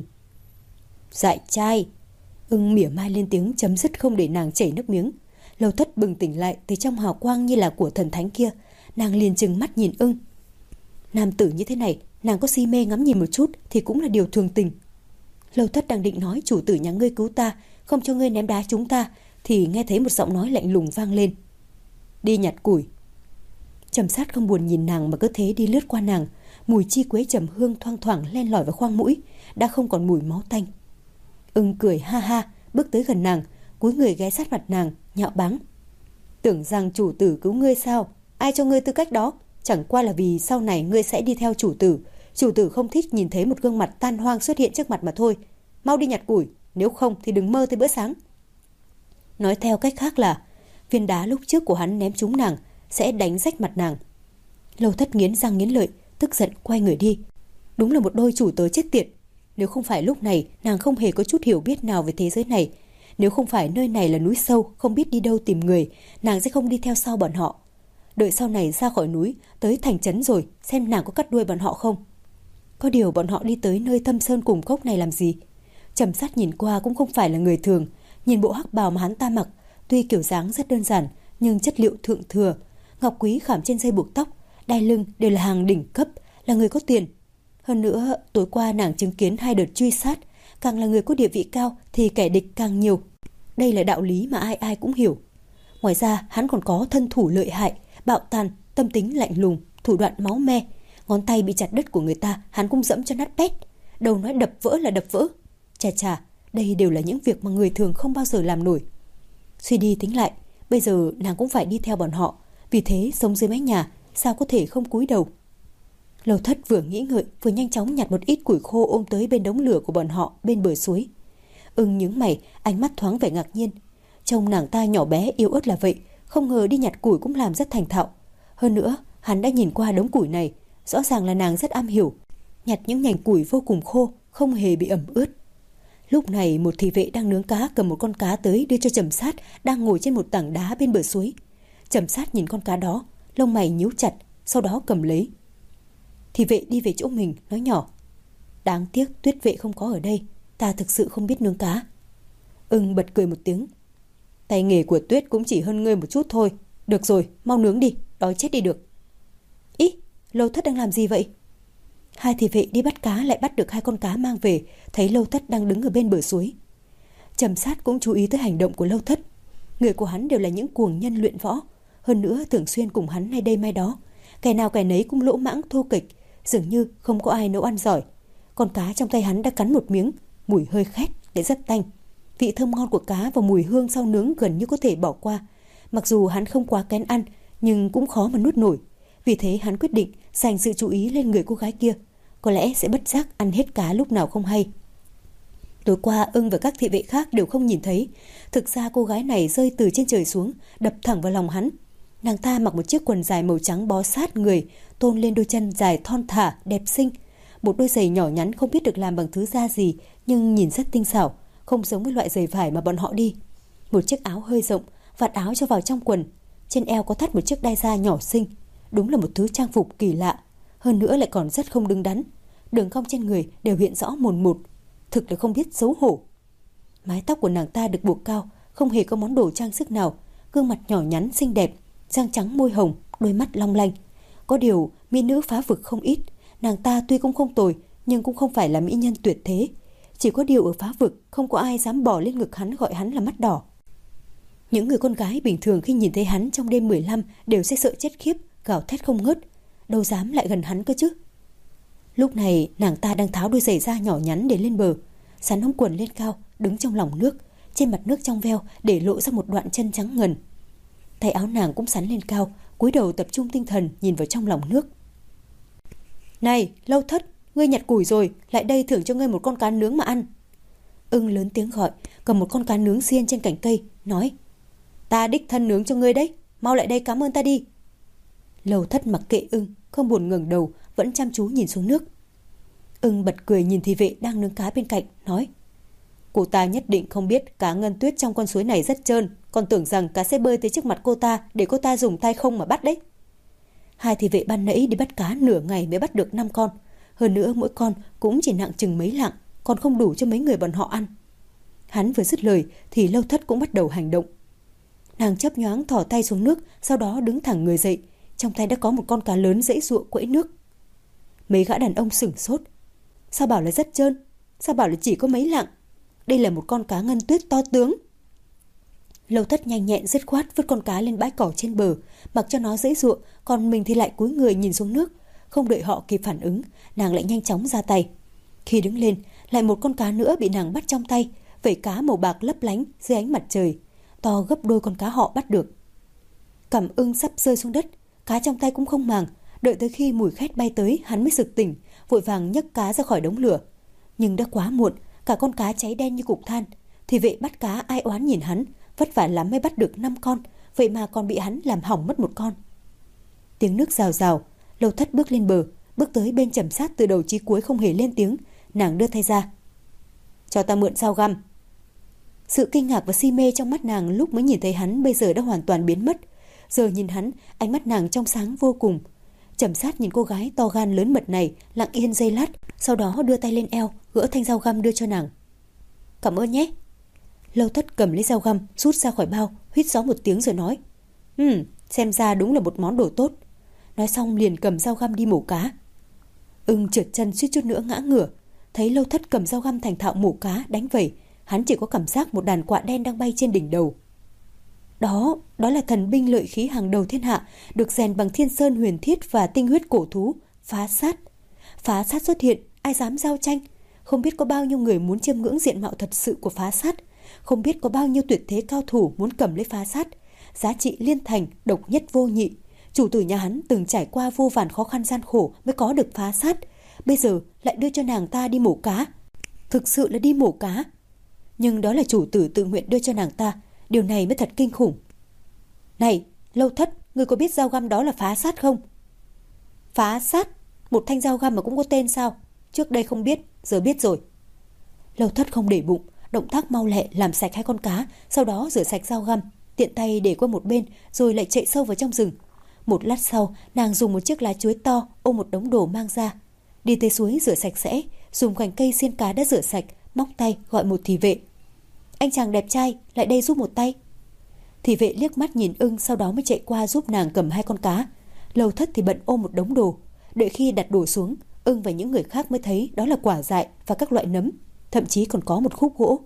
Dại trai! Ưng mỉa mai lên tiếng chấm dứt không để nàng chảy nước miếng. Lâu Thất bừng tỉnh lại thì trong hào quang như là của thần thánh kia, nàng liền trừng mắt nhìn Ưng. Nam tử như thế này, nàng có si mê ngắm nhìn một chút thì cũng là điều thường tình. Lâu Thất đang định nói chủ tử nhà ngươi cứu ta, không cho ngươi ném đá chúng ta, thì nghe thấy một giọng nói lạnh lùng vang lên. Đi nhặt củi. Trầm Sát không buồn nhìn nàng mà cứ thế đi lướt qua nàng, mùi chi quế trầm hương thoang thoảng len lỏi vào khoang mũi, đã không còn mùi máu tanh. Ưng cười ha ha, bước tới gần nàng, cúi người ghé sát mặt nàng, nhạo báng. Tưởng rằng chủ tử cứu ngươi sao? Ai cho ngươi tư cách đó? Chẳng qua là vì sau này ngươi sẽ đi theo chủ tử. Chủ tử không thích nhìn thấy một gương mặt tan hoang xuất hiện trước mặt mà thôi. Mau đi nhặt củi, nếu không thì đừng mơ tới bữa sáng. Nói theo cách khác là viên đá lúc trước của hắn ném trúng nàng sẽ đánh rách mặt nàng. Lâu Thất nghiến răng nghiến lợi, tức giận quay người đi. Đúng là một đôi chủ tớ chết tiệt. Nếu không phải lúc này nàng không hề có chút hiểu biết nào về thế giới này, nếu không phải nơi này là núi sâu, không biết đi đâu tìm người, nàng sẽ không đi theo sau bọn họ. Đợi sau này ra khỏi núi, tới thành trấn rồi, xem nàng có cắt đuôi bọn họ không. Có điều bọn họ đi tới nơi thâm sơn cùng cốc này làm gì? Trầm Sát nhìn qua cũng không phải là người thường. Nhìn bộ hắc bào mà hắn ta mặc, tuy kiểu dáng rất đơn giản nhưng chất liệu thượng thừa. Ngọc quý khảm trên dây buộc tóc, đai lưng đều là hàng đỉnh cấp, là người có tiền. Hơn nữa, tối qua nàng chứng kiến hai đợt truy sát, càng là người có địa vị cao thì kẻ địch càng nhiều. Đây là đạo lý mà ai ai cũng hiểu. Ngoài ra, hắn còn có thân thủ lợi hại, bạo tàn, tâm tính lạnh lùng, thủ đoạn máu me. Ngón tay bị chặt đứt của người ta, hắn cũng dẫm cho nát bét. Đầu nói đập vỡ là đập vỡ. Chà chà, đây đều là những việc mà người thường không bao giờ làm nổi. Suy đi tính lại, bây giờ nàng cũng phải đi theo bọn họ. Vì thế, sống dưới mái nhà, sao có thể không cúi đầu. Lâu Thất vừa nghĩ ngợi, vừa nhanh chóng nhặt một ít củi khô ôm tới bên đống lửa của bọn họ bên bờ suối. Ưng nhướng mày, ánh mắt thoáng vẻ ngạc nhiên. Trông nàng ta nhỏ bé yếu ớt là vậy, không ngờ đi nhặt củi cũng làm rất thành thạo. Hơn nữa, hắn đã nhìn qua đống củi này, rõ ràng là nàng rất am hiểu. Nhặt những nhành củi vô cùng khô, không hề bị ẩm ướt. Lúc này một thị vệ đang nướng cá cầm một con cá tới đưa cho Trầm Sát đang ngồi trên một tảng đá bên bờ suối. Trầm Sát nhìn con cá đó, lông mày nhíu chặt, sau đó cầm lấy. Thị vệ đi về chỗ mình, nói nhỏ: Đáng tiếc Tuyết vệ không có ở đây, ta thực sự không biết nướng cá. Ưng bật cười một tiếng: Tay nghề của Tuyết cũng chỉ hơn ngươi một chút thôi. Được rồi, mau nướng đi, đói chết đi được. Ý, Lâu Thất đang làm gì vậy? Hai thị vệ đi bắt cá lại bắt được hai con cá mang về, thấy Lâu Thất đang đứng ở bên bờ suối. Trầm Sát cũng chú ý tới hành động của Lâu Thất. Người của hắn đều là những cuồng nhân luyện võ, hơn nữa thường xuyên cùng hắn nay đây mai đó, kẻ nào kẻ nấy cũng lỗ mãng thô kịch, dường như không có ai nấu ăn giỏi. Con cá trong tay hắn đã cắn một miếng, mùi hơi khét lại rất tanh. Vị thơm ngon của cá và mùi hương sau nướng gần như có thể bỏ qua. Mặc dù hắn không quá kén ăn, nhưng cũng khó mà nuốt nổi. Vì thế hắn quyết định dành sự chú ý lên người cô gái kia, có lẽ sẽ bất giác ăn hết cá lúc nào không hay. Tối qua Ưng và các thị vệ khác đều không nhìn thấy. Thực ra cô gái này rơi từ trên trời xuống, đập thẳng vào lòng hắn. Nàng ta mặc một chiếc quần dài màu trắng bó sát người, tôn lên đôi chân dài thon thả, đẹp xinh. Một đôi giày nhỏ nhắn không biết được làm bằng thứ da gì, nhưng nhìn rất tinh xảo, không giống với loại giày vải mà bọn họ đi. Một chiếc áo hơi rộng, vạt áo cho vào trong quần. Trên eo có thắt một chiếc đai da nhỏ xinh. Đúng là một thứ trang phục kỳ lạ, hơn nữa lại còn rất không đứng đắn. Đường cong trên người đều hiện rõ mồn một, thực là không biết xấu hổ. Mái tóc của nàng ta được buộc cao, không hề có món đồ trang sức nào. Gương mặt nhỏ nhắn xinh đẹp, răng trắng môi hồng, đôi mắt long lanh. Có điều mỹ nữ phá vực không ít. Nàng ta tuy cũng không tồi, nhưng cũng không phải là mỹ nhân tuyệt thế. Chỉ có điều ở phá vực không có ai dám bỏ lên ngực hắn gọi hắn là mắt đỏ. Những người con gái bình thường khi nhìn thấy hắn trong đêm mười lăm đều sẽ sợ chết khiếp, gào thét không ngớt, đâu dám lại gần hắn cơ chứ. Lúc này nàng ta đang tháo đôi giày da nhỏ nhắn để lên bờ, sắn ống quần lên cao, đứng trong lòng nước, trên mặt nước trong veo để lộ ra một đoạn chân trắng ngần. Tay áo nàng cũng sắn lên cao, cúi đầu tập trung tinh thần nhìn vào trong lòng nước. Này, Lâu Thất, ngươi nhặt củi rồi, lại đây thưởng cho ngươi một con cá nướng mà ăn. Ưng lớn tiếng gọi, cầm một con cá nướng xiên trên cành cây, nói: Ta đích thân nướng cho ngươi đấy, mau lại đây cảm ơn ta đi. Lâu Thất mặc kệ Ưng, không buồn ngẩng đầu, vẫn chăm chú nhìn xuống nước. Ưng bật cười nhìn thị vệ đang nướng cá bên cạnh, nói: Cô ta nhất định không biết cá ngân tuyết trong con suối này rất trơn, còn tưởng rằng cá sẽ bơi tới trước mặt cô ta để cô ta dùng tay không mà bắt đấy. Hai thị vệ ban nãy đi bắt cá nửa ngày mới bắt được năm con, hơn nữa mỗi con cũng chỉ nặng chừng mấy lạng, còn không đủ cho mấy người bọn họ ăn. Hắn vừa dứt lời thì Lâu Thất cũng bắt đầu hành động. Nàng chớp nhoáng thò tay xuống nước, sau đó đứng thẳng người dậy, trong tay đã có một con cá lớn giãy giụa quẫy nước. Mấy gã đàn ông sửng sốt. Sao bảo là rất trơn? Sao bảo là chỉ có mấy lạng? Đây là một con cá ngân tuyết to tướng. Lâu Thất nhanh nhẹn dứt khoát vứt con cá lên bãi cỏ trên bờ, mặc cho nó giãy giụa, còn mình thì lại cúi người nhìn xuống nước. Không đợi họ kịp phản ứng, nàng lại nhanh chóng ra tay. Khi đứng lên, lại một con cá nữa bị nàng bắt trong tay, vảy cá màu bạc lấp lánh dưới ánh mặt trời, to gấp đôi con cá họ bắt được. Cằm Ưng sắp rơi xuống đất, cá trong tay cũng không màng, đợi tới khi mùi khét bay tới, hắn mới sực tỉnh, vội vàng nhấc cá ra khỏi đống lửa. Nhưng đã quá muộn, cả con cá cháy đen như cục than. Thì vệ bắt cá ai oán nhìn hắn, vất vả lắm mới bắt được năm con, vậy mà còn bị hắn làm hỏng mất một con. Tiếng nước rào rào, Lâu Thất bước lên bờ, bước tới bên Trầm Sát từ đầu chí cuối không hề lên tiếng. Nàng đưa tay ra: Cho ta mượn dao găm. Sự kinh ngạc và si mê trong mắt nàng lúc mới nhìn thấy hắn bây giờ đã hoàn toàn biến mất. Giờ nhìn hắn, ánh mắt nàng trong sáng vô cùng. Trầm Sát nhìn cô gái to gan lớn mật này, lặng yên giây lát, sau đó đưa tay lên eo, gỡ thanh dao găm đưa cho nàng. Cảm ơn nhé. Lâu Thất cầm lấy dao găm, rút ra khỏi bao, huýt gió một tiếng rồi nói. Ừm, xem ra đúng là một món đồ tốt. Nói xong liền cầm dao găm đi mổ cá. Ưng trượt chân suýt chút nữa ngã ngửa. Thấy Lâu Thất cầm dao găm thành thạo mổ cá đánh vẩy, hắn chỉ có cảm giác một đàn quạ đen đang bay trên đỉnh đầu. Đó, đó là thần binh lợi khí hàng đầu thiên hạ, được rèn bằng thiên sơn huyền thiết và tinh huyết cổ thú, Phá Sát. Phá Sát xuất hiện, ai dám giao tranh? Không biết có bao nhiêu người muốn chiêm ngưỡng diện mạo thật sự của Phá Sát, không biết có bao nhiêu tuyệt thế cao thủ muốn cầm lấy Phá Sát. Giá trị liên thành, độc nhất vô nhị. Chủ tử nhà hắn từng trải qua vô vàn khó khăn gian khổ mới có được Phá Sát, bây giờ lại đưa cho nàng ta đi mổ cá. Thực sự là đi mổ cá. Nhưng đó là chủ tử tự nguyện đưa cho nàng ta, điều này mới thật kinh khủng. Này, Lâu Thất, ngươi có biết dao găm đó là Phá Sát không? Phá Sát? Một thanh dao găm mà cũng có tên sao? Trước đây không biết, giờ biết rồi. Lâu Thất không để bụng, động tác mau lẹ làm sạch hai con cá, sau đó rửa sạch dao găm, tiện tay để qua một bên, rồi lại chạy sâu vào trong rừng. Một lát sau, nàng dùng một chiếc lá chuối to ôm một đống đồ mang ra, đi tới suối rửa sạch sẽ, dùng cành cây xiên cá đã rửa sạch, móc tay gọi một thị vệ. Anh chàng đẹp trai, lại đây giúp một tay. Thị vệ liếc mắt nhìn Ưng, sau đó mới chạy qua giúp nàng cầm hai con cá. Lâu Thất thì bận ôm một đống đồ. Đợi khi đặt đồ xuống, Ưng và những người khác mới thấy đó là quả dại và các loại nấm, thậm chí còn có một khúc gỗ.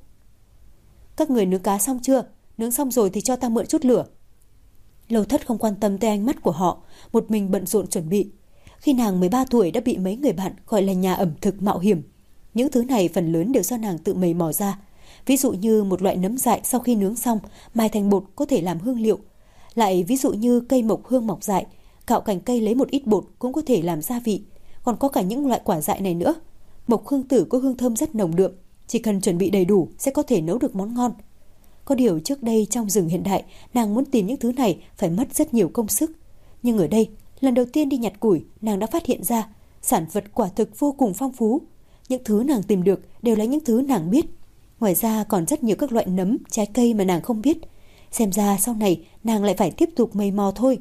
Các người nướng cá xong chưa? Nướng xong rồi thì cho ta mượn chút lửa. Lâu Thất không quan tâm tới ánh mắt của họ, một mình bận rộn chuẩn bị. Khi nàng mười ba tuổi đã bị mấy người bạn gọi là nhà ẩm thực mạo hiểm. Những thứ này phần lớn đều do nàng tự mày mò ra. Ví dụ như một loại nấm dại sau khi nướng xong mài thành bột có thể làm hương liệu. Lại ví dụ như cây mộc hương mọc dại, cạo cành cây lấy một ít bột cũng có thể làm gia vị. Còn có cả những loại quả dại này nữa. Mộc hương tử có hương thơm rất nồng đượm, chỉ cần chuẩn bị đầy đủ sẽ có thể nấu được món ngon. Có điều trước đây trong rừng hiện đại, nàng muốn tìm những thứ này phải mất rất nhiều công sức. Nhưng ở đây, lần đầu tiên đi nhặt củi, nàng đã phát hiện ra sản vật quả thực vô cùng phong phú. Những thứ nàng tìm được đều là những thứ nàng biết. Ngoài ra còn rất nhiều các loại nấm, trái cây mà nàng không biết. Xem ra sau này nàng lại phải tiếp tục mày mò thôi.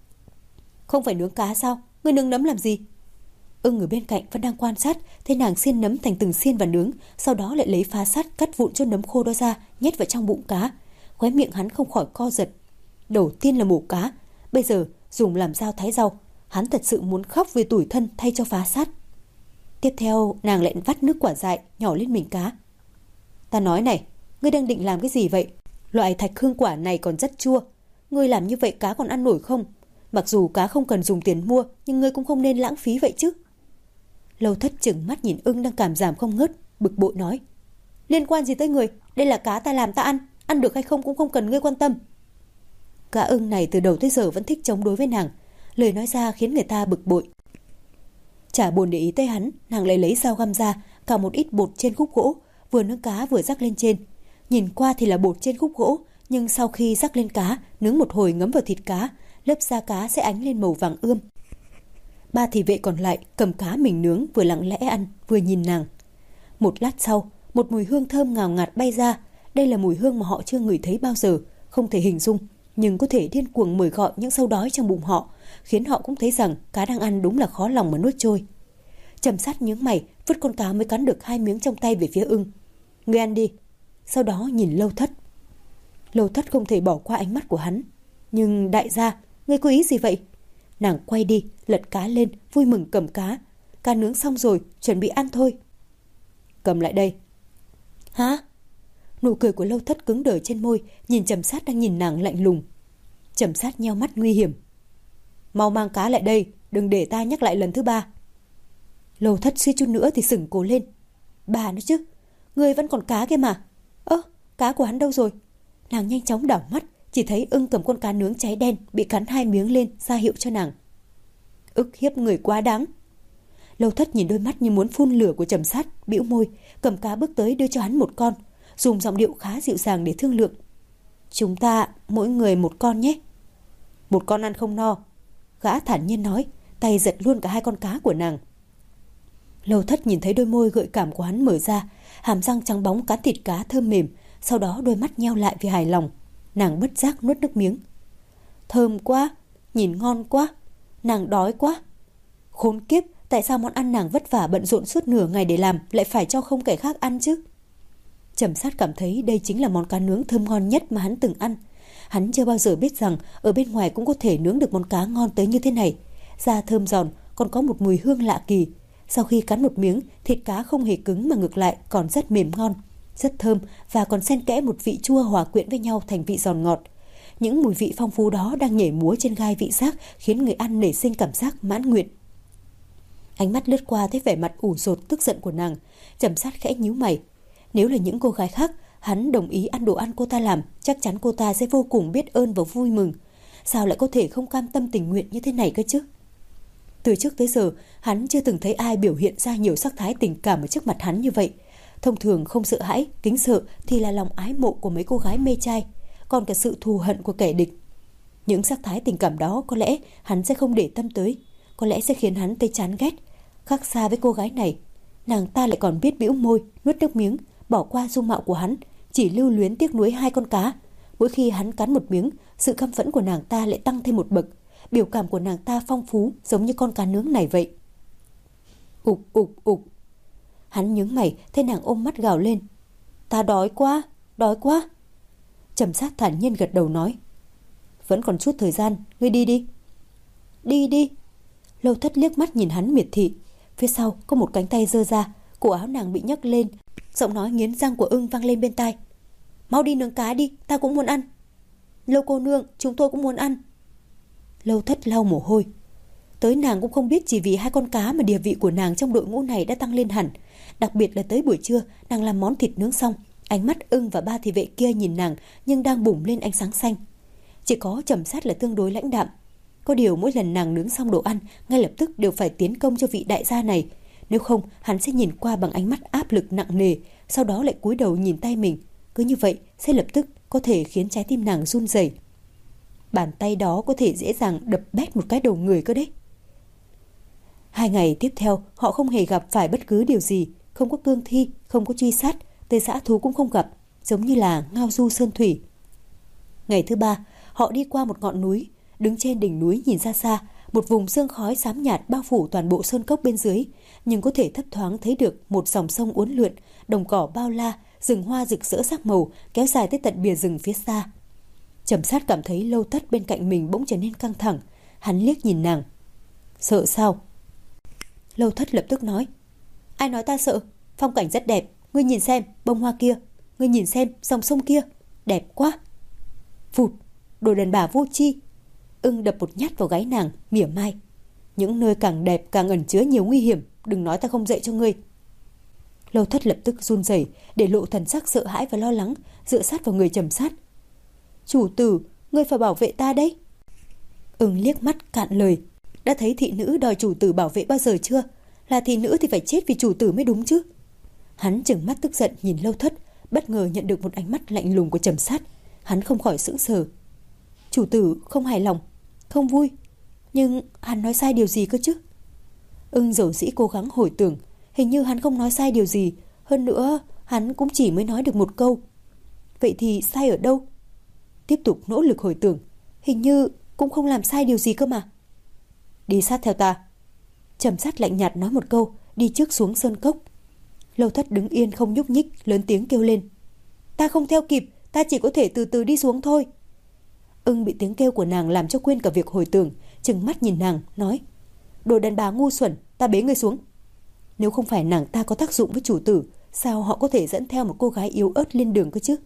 Không phải nướng cá sao? Ngươi nướng nấm làm gì? Ưng ở bên cạnh vẫn đang quan sát, thấy nàng xiên nấm thành từng xiên và nướng, sau đó lại lấy Phá Sát cắt vụn cho nấm khô đó ra, nhét vào trong bụng cá. Khóe miệng hắn không khỏi co giật. Đầu tiên là mổ cá, bây giờ dùng làm dao thái rau. Hắn thật sự muốn khóc vì tủi thân thay cho Phá Sát. Tiếp theo nàng lại vắt nước quả dại nhỏ lên mình cá. Ta nói này, ngươi đang định làm cái gì vậy? Loại thạch hương quả này còn rất chua. Ngươi làm như vậy cá còn ăn nổi không? Mặc dù cá không cần dùng tiền mua, nhưng ngươi cũng không nên lãng phí vậy chứ. Lâu Thất chừng mắt nhìn Ưng đang cảm giảm không ngớt, bực bội nói. Liên quan gì tới người? Đây là cá ta làm ta ăn, ăn được hay không cũng không cần ngươi quan tâm. Gã Ưng này từ đầu tới giờ vẫn thích chống đối với nàng, lời nói ra khiến người ta bực bội. Chả buồn để ý tới hắn, nàng lại lấy dao găm ra, cào một ít bột trên khúc gỗ, vừa nướng cá vừa rắc lên trên. Nhìn qua thì là bột trên khúc gỗ, nhưng sau khi rắc lên cá, nướng một hồi ngấm vào thịt cá, lớp da cá sẽ ánh lên màu vàng ươm. Ba thị vệ còn lại cầm cá mình nướng, vừa lặng lẽ ăn vừa nhìn nàng. Một lát sau, một mùi hương thơm ngào ngạt bay ra. Đây là mùi hương mà họ chưa ngửi thấy bao giờ, không thể hình dung, nhưng có thể điên cuồng mời gọi những sâu đói trong bụng họ, khiến họ cũng thấy rằng cá đang ăn đúng là khó lòng mà nuốt trôi. Trầm Sát nhướng mày, vứt con cá mới cắn được hai miếng trong tay về phía Ưng. Ngươi ăn đi. Sau đó nhìn Lâu Thất. Lâu Thất không thể bỏ qua ánh mắt của hắn. Nhưng đại gia, ngươi có ý gì vậy? Nàng quay đi, lật cá lên, vui mừng cầm cá. Cá nướng xong rồi, chuẩn bị ăn thôi. Cầm lại đây. Hả? Nụ cười của Lâu Thất cứng đờ trên môi, nhìn Trầm Sát đang nhìn nàng lạnh lùng. Trầm Sát nheo mắt nguy hiểm. Mau mang cá lại đây, đừng để ta nhắc lại lần thứ ba. Lâu Thất suýt chút nữa thì sửng cổ lên. Bà nó chứ, ngươi vẫn còn cá kia mà. Ơ, cá của hắn đâu rồi? Nàng nhanh chóng đảo mắt, chỉ thấy Ưng cầm con cá nướng cháy đen bị cắn hai miếng lên ra hiệu cho nàng. Ức hiếp người quá đáng. Lâu Thất nhìn đôi mắt như muốn phun lửa của Trầm Sát, bĩu môi, cầm cá bước tới đưa cho hắn một con, dùng giọng điệu khá dịu dàng để thương lượng. Chúng ta mỗi người một con nhé. Một con ăn không no. Gã thản nhiên nói, tay giật luôn cả hai con cá của nàng. Lâu Thất nhìn thấy đôi môi gợi cảm của hắn mở ra, hàm răng trắng bóng cán thịt cá thơm mềm, sau đó đôi mắt nheo lại vì hài lòng. Nàng bất giác nuốt nước miếng. Thơm quá, nhìn ngon quá, nàng đói quá. Khốn kiếp, tại sao món ăn nàng vất vả bận rộn suốt nửa ngày để làm lại phải cho không kẻ khác ăn chứ? Trầm Sát cảm thấy đây chính là món cá nướng thơm ngon nhất mà hắn từng ăn. Hắn chưa bao giờ biết rằng ở bên ngoài cũng có thể nướng được món cá ngon tới như thế này. Da thơm giòn, còn có một mùi hương lạ kỳ. Sau khi cắn một miếng, thịt cá không hề cứng mà ngược lại còn rất mềm ngon, rất thơm và còn xen kẽ một vị chua hòa quyện với nhau thành vị giòn ngọt. Những mùi vị phong phú đó đang nhảy múa trên gai vị giác khiến người ăn nảy sinh cảm giác mãn nguyện. Ánh mắt lướt qua thấy vẻ mặt ủ rột tức giận của nàng, Trầm Sát khẽ nhíu mày. Nếu là những cô gái khác, hắn đồng ý ăn đồ ăn cô ta làm, chắc chắn cô ta sẽ vô cùng biết ơn và vui mừng. Sao lại có thể không cam tâm tình nguyện như thế này cơ chứ? Từ trước tới giờ, hắn chưa từng thấy ai biểu hiện ra nhiều sắc thái tình cảm ở trước mặt hắn như vậy. Thông thường không sợ hãi, kính sợ thì là lòng ái mộ của mấy cô gái mê trai, còn cả sự thù hận của kẻ địch. Những sắc thái tình cảm đó có lẽ hắn sẽ không để tâm tới, có lẽ sẽ khiến hắn thấy chán ghét. Khác xa với cô gái này, nàng ta lại còn biết bĩu môi, nuốt nước miếng, bỏ qua dung mạo của hắn, chỉ lưu luyến tiếc nuối hai con cá. Mỗi khi hắn cắn một miếng, sự căm phẫn của nàng ta lại tăng thêm một bậc. Biểu cảm của nàng ta phong phú giống như con cá nướng này vậy. Ục ục ục. Hắn nhướng mày thấy nàng ôm mắt gào lên. Ta đói quá, đói quá. Trầm Sát thản nhiên gật đầu nói. Vẫn còn chút thời gian, ngươi đi đi. Đi đi. Lâu Thất liếc mắt nhìn hắn miệt thị. Phía sau có một cánh tay giơ ra, cổ áo nàng bị nhấc lên, giọng nói nghiến răng của Ưng vang lên bên tai. Mau đi nướng cá đi, ta cũng muốn ăn. Lâu cô nương, chúng tôi cũng muốn ăn. Lâu Thất lau mồ hôi. Tới nàng cũng không biết chỉ vì hai con cá mà địa vị của nàng trong đội ngũ này đã tăng lên hẳn. Đặc biệt là tới buổi trưa, nàng làm món thịt nướng xong, ánh mắt Ưng và ba thị vệ kia nhìn nàng nhưng đang bùng lên ánh sáng xanh. Chỉ có Trầm Sát là tương đối lãnh đạm. Có điều mỗi lần nàng nướng xong đồ ăn, ngay lập tức đều phải tiến công cho vị đại gia này. Nếu không, hắn sẽ nhìn qua bằng ánh mắt áp lực nặng nề, sau đó lại cúi đầu nhìn tay mình. Cứ như vậy sẽ lập tức có thể khiến trái tim nàng run rẩy. Bàn tay đó có thể dễ dàng đập bét một cái đầu người cơ đấy. Hai ngày tiếp theo, họ không hề gặp phải bất cứ điều gì, không có cương thi, không có truy sát, tới dã thú cũng không gặp, giống như là ngao du sơn thủy. Ngày thứ ba, họ đi qua một ngọn núi, đứng trên đỉnh núi nhìn ra xa, một vùng sương khói xám nhạt bao phủ toàn bộ sơn cốc bên dưới, nhưng có thể thấp thoáng thấy được một dòng sông uốn lượn, đồng cỏ bao la, rừng hoa rực rỡ sắc màu kéo dài tới tận bìa rừng phía xa. Trầm Sát cảm thấy Lâu Thất bên cạnh mình bỗng trở nên căng thẳng, hắn liếc nhìn nàng. Sợ sao? Lâu Thất lập tức nói. Ai nói ta sợ? Phong cảnh rất đẹp, ngươi nhìn xem bông hoa kia, ngươi nhìn xem dòng sông kia, đẹp quá. Phụt, đồ đàn bà vô tri. Ưng đập một nhát vào gáy nàng, mỉa mai. Những nơi càng đẹp càng ẩn chứa nhiều nguy hiểm, đừng nói ta không dạy cho ngươi. Lâu Thất lập tức run rẩy, để lộ thần sắc sợ hãi và lo lắng, dựa sát vào người Trầm Sát. Chủ tử, ngươi phải bảo vệ ta đấy. Ưng liếc mắt cạn lời. Đã thấy thị nữ đòi chủ tử bảo vệ bao giờ chưa? Là thị nữ thì phải chết vì chủ tử mới đúng chứ. Hắn trừng mắt tức giận nhìn Lâu Thất, bất ngờ nhận được một ánh mắt lạnh lùng của Trầm Sát. Hắn không khỏi sững sờ. Chủ tử không hài lòng, không vui. Nhưng hắn nói sai điều gì cơ chứ? Ưng dầu dĩ cố gắng hồi tưởng. Hình như hắn không nói sai điều gì. Hơn nữa hắn cũng chỉ mới nói được một câu. Vậy thì sai ở đâu? Tiếp tục nỗ lực hồi tưởng. Hình như cũng không làm sai điều gì cơ mà. Đi sát theo ta. Trầm Sát lạnh nhạt nói một câu, đi trước xuống sơn cốc. Lâu Thất đứng yên không nhúc nhích, lớn tiếng kêu lên. Ta không theo kịp, ta chỉ có thể từ từ đi xuống thôi. Ưng bị tiếng kêu của nàng làm cho quên cả việc hồi tưởng, trừng mắt nhìn nàng, nói. Đồ đàn bà ngu xuẩn, ta bế ngươi xuống. Nếu không phải nàng ta có tác dụng với chủ tử, sao họ có thể dẫn theo một cô gái yếu ớt lên đường cơ chứ?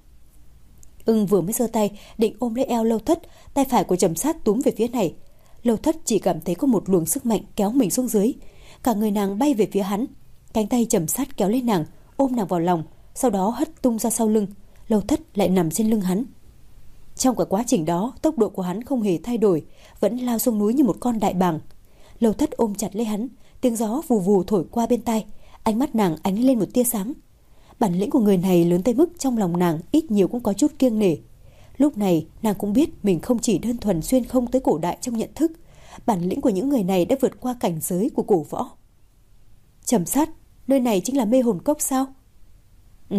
Ưng vừa mới giơ tay định ôm lấy eo Lâu Thất, tay phải của Trầm Sát túm về phía này. Lâu Thất chỉ cảm thấy có một luồng sức mạnh kéo mình xuống dưới, cả người nàng bay về phía hắn. Cánh tay Trầm Sát kéo lên nàng, ôm nàng vào lòng, sau đó hất tung ra sau lưng. Lâu Thất lại nằm trên lưng hắn. Trong cả quá trình đó, tốc độ của hắn không hề thay đổi, vẫn lao xuống núi như một con đại bàng. Lâu Thất ôm chặt lấy hắn, tiếng gió vù vù thổi qua bên tai, ánh mắt nàng ánh lên một tia sáng. Bản lĩnh của người này lớn tới mức trong lòng nàng ít nhiều cũng có chút kiêng nể. Lúc này nàng cũng biết mình không chỉ đơn thuần xuyên không tới cổ đại trong nhận thức, bản lĩnh của những người này đã vượt qua cảnh giới của cổ võ. Trầm Sát, nơi này chính là mê hồn cốc sao? Ừ.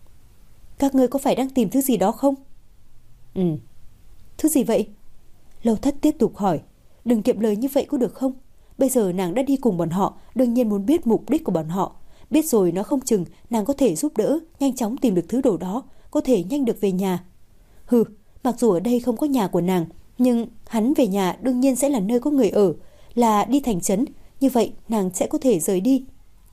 Các ngươi có phải đang tìm thứ gì đó không? Ừ. Thứ gì vậy? Lâu Thất tiếp tục hỏi. Đừng kiệm lời như vậy có được không? Bây giờ nàng đã đi cùng bọn họ, đương nhiên muốn biết mục đích của bọn họ. Biết rồi nó không chừng nàng có thể giúp đỡ, nhanh chóng tìm được thứ đồ đó, có thể nhanh được về nhà. Hừ, mặc dù ở đây không có nhà của nàng, nhưng hắn về nhà đương nhiên sẽ là nơi có người ở, là đi thành trấn, như vậy nàng sẽ có thể rời đi.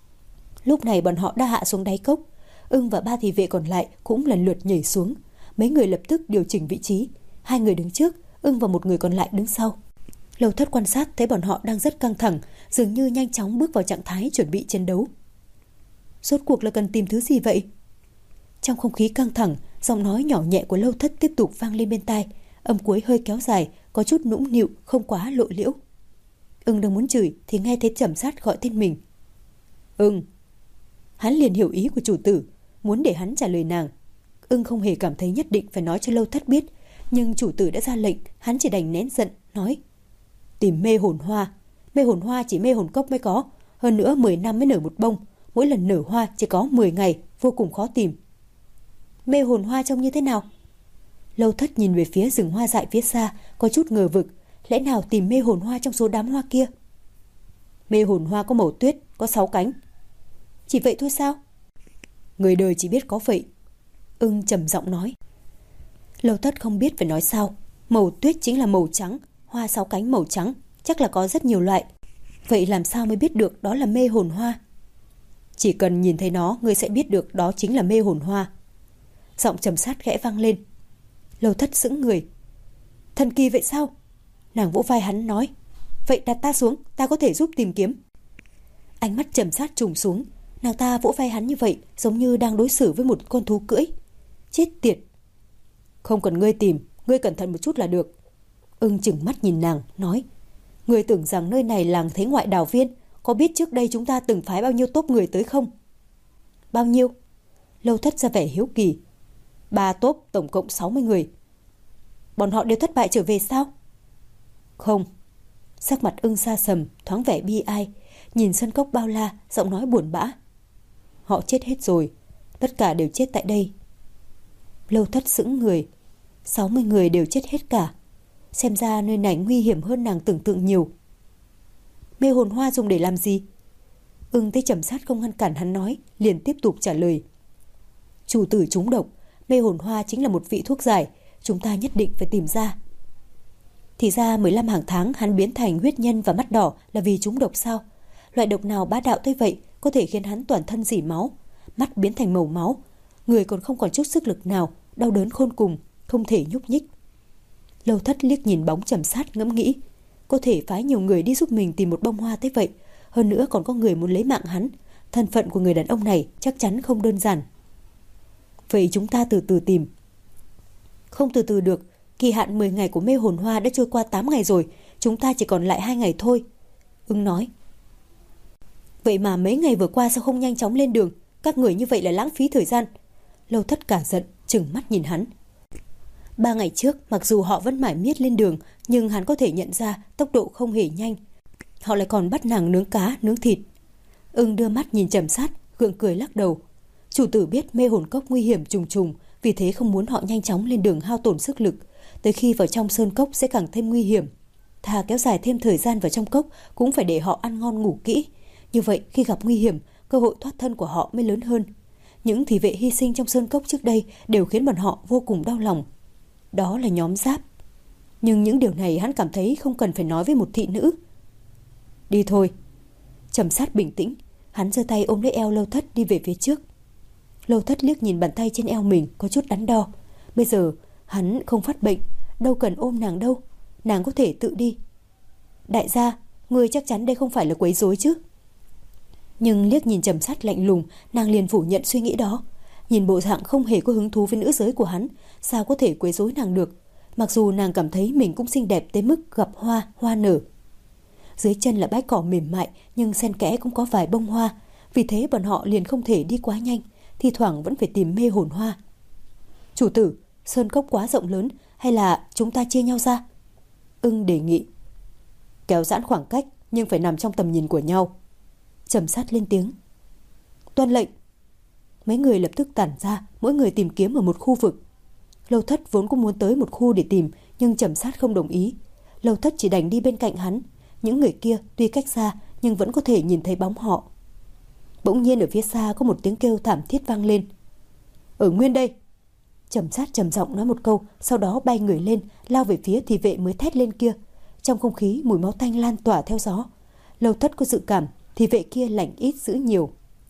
Lúc này bọn họ đã hạ xuống đáy cốc. Ưng và ba thị vệ còn lại cũng lần lượt nhảy xuống. Mấy người lập tức điều chỉnh vị trí. Hai người đứng trước, Ưng và một người còn lại đứng sau. Lâu Thất quan sát thấy bọn họ đang rất căng thẳng, dường như nhanh chóng bước vào trạng thái chuẩn bị chiến đấu. Rốt cuộc là cần tìm thứ gì vậy? Trong không khí căng thẳng, giọng nói nhỏ nhẹ của Lâu Thất tiếp tục vang lên bên tai. Âm cuối hơi kéo dài, có chút nũng nịu, không quá lộ liễu. Ưng đang muốn chửi thì nghe thấy Trầm Sát gọi tên mình. Ưng. Hắn liền hiểu ý của chủ tử, muốn để hắn trả lời nàng. Ưng không hề cảm thấy nhất định phải nói cho Lâu Thất biết, nhưng chủ tử đã ra lệnh, hắn chỉ đành nén giận, nói: Tìm mê hồn hoa. Mê hồn hoa chỉ mê hồn cốc mới có, hơn nữa mười năm mới nở một bông, mỗi lần nở hoa chỉ có mười ngày, vô cùng khó tìm. Mê hồn hoa trông như thế nào? Lâu Thất nhìn về phía rừng hoa dại phía xa, có chút ngờ vực, lẽ nào tìm mê hồn hoa trong số đám hoa kia? Mê hồn hoa có màu tuyết, có sáu cánh. Chỉ vậy thôi sao? Người đời chỉ biết có vậy. Ưng trầm giọng nói. Lâu Thất không biết phải nói sao. Màu tuyết chính là màu trắng, hoa sáu cánh màu trắng, chắc là có rất nhiều loại. Vậy làm sao mới biết được đó là mê hồn hoa? Chỉ cần nhìn thấy nó, người sẽ biết được đó chính là mê hồn hoa. Giọng Trầm Sát khẽ vang lên. Lâu Thất sững người. Thần kỳ vậy sao? Nàng vỗ vai hắn nói. Vậy đặt ta xuống, ta có thể giúp tìm kiếm. Ánh mắt Trầm Sát trùng xuống. Nàng ta vỗ vai hắn như vậy, giống như đang đối xử với một con thú cưỡi. Chết tiệt. Không cần ngươi tìm, ngươi cẩn thận một chút là được. Ưng chừng mắt nhìn nàng, nói. Ngươi tưởng rằng nơi này làng thế ngoại đào viên, có biết trước đây chúng ta từng phái bao nhiêu tốp người tới không? Bao nhiêu? Lâu Thất ra vẻ hiếu kỳ. Ba tốp, tổng cộng sáu mươi người. Bọn họ đều thất bại trở về sao? Không. Sắc mặt Ưng sa sầm, thoáng vẻ bi ai, nhìn sân cốc bao la, giọng nói buồn bã. Họ chết hết rồi, tất cả đều chết tại đây. Lâu Thất sững người. sáu mươi người đều chết hết cả. Xem ra nơi này nguy hiểm hơn nàng tưởng tượng nhiều. Mê hồn hoa dùng để làm gì? Ưng thấy Trầm Sát không ngăn cản hắn nói, liền tiếp tục trả lời. Chủ tử trúng độc, mê hồn hoa chính là một vị thuốc giải, chúng ta nhất định phải tìm ra. Thì ra mười lăm hàng tháng hắn biến thành huyết nhân và mắt đỏ là vì trúng độc sao? Loại độc nào bá đạo tới vậy, có thể khiến hắn toàn thân rỉ máu, mắt biến thành màu máu, người còn không còn chút sức lực nào, đau đớn khôn cùng, không thể nhúc nhích. Lâu Thất liếc nhìn bóng Trầm Sát ngẫm nghĩ, có thể phái nhiều người đi giúp mình tìm một bông hoa tới vậy, hơn nữa còn có người muốn lấy mạng hắn, thân phận của người đàn ông này chắc chắn không đơn giản. Vậy chúng ta từ từ tìm. Không từ từ được, kỳ hạn mười ngày của mê hồn hoa đã trôi qua tám ngày rồi, chúng ta chỉ còn lại hai ngày thôi. Ưng nói. Vậy mà mấy ngày vừa qua sao không nhanh chóng lên đường, các người như vậy là lãng phí thời gian. Lâu Thất cả giận, trừng mắt nhìn hắn. Ba ngày trước, mặc dù họ vẫn mải miết lên đường, nhưng hắn có thể nhận ra tốc độ không hề nhanh. Họ lại còn bắt nàng nướng cá, nướng thịt. Ưng đưa mắt nhìn Trầm Sát, gượng cười lắc đầu. Chủ tử biết mê hồn cốc nguy hiểm trùng trùng, vì thế không muốn họ nhanh chóng lên đường hao tổn sức lực. Tới khi vào trong sơn cốc sẽ càng thêm nguy hiểm. Thà kéo dài thêm thời gian vào trong cốc cũng phải để họ ăn ngon ngủ kỹ. Như vậy khi gặp nguy hiểm, cơ hội thoát thân của họ mới lớn hơn. Những thị vệ hy sinh trong sơn cốc trước đây đều khiến bọn họ vô cùng đau lòng. Đó là nhóm Giáp. Nhưng những điều này hắn cảm thấy không cần phải nói với một thị nữ. Đi thôi. Trầm Sát bình tĩnh, hắn giơ tay ôm lấy eo Lâu Thất đi về phía trước. Lâu Thất liếc nhìn bàn tay trên eo mình có chút đắn đo. Bây giờ hắn không phát bệnh, đâu cần ôm nàng đâu, nàng có thể tự đi. Đại gia, người chắc chắn đây không phải là quấy rối chứ? Nhưng liếc nhìn Trầm Sát lạnh lùng, nàng liền phủ nhận suy nghĩ đó. Nhìn bộ dạng không hề có hứng thú với nữ giới của hắn, sao có thể quấy rối nàng được? Mặc dù nàng cảm thấy mình cũng xinh đẹp tới mức gặp hoa, hoa nở. Dưới chân là bãi cỏ mềm mại, nhưng xen kẽ cũng có vài bông hoa, vì thế bọn họ liền không thể đi quá nhanh, thi thoảng vẫn phải tìm mê hồn hoa. Chủ tử, sơn cốc quá rộng lớn, hay là chúng ta chia nhau ra? Ưng đề nghị. Kéo giãn khoảng cách, nhưng phải nằm trong tầm nhìn của nhau. Trầm Sát lên tiếng. Tuân lệnh. Mấy người lập tức tản ra, mỗi người tìm kiếm ở một khu vực. Lâu Thất vốn cũng muốn tới một khu để tìm, nhưng Trầm Sát không đồng ý. Lâu Thất chỉ đành đi bên cạnh hắn. Những người kia tuy cách xa nhưng vẫn có thể nhìn thấy bóng họ. Bỗng nhiên ở phía xa có một tiếng kêu thảm thiết vang lên. Ở nguyên đây. Trầm Sát trầm giọng nói một câu, sau đó bay người lên, lao về phía thị vệ mới thét lên kia. Trong không khí mùi máu tanh lan tỏa theo gió. Lâu Thất có dự cảm thị vệ kia lạnh ít dữ nhiều.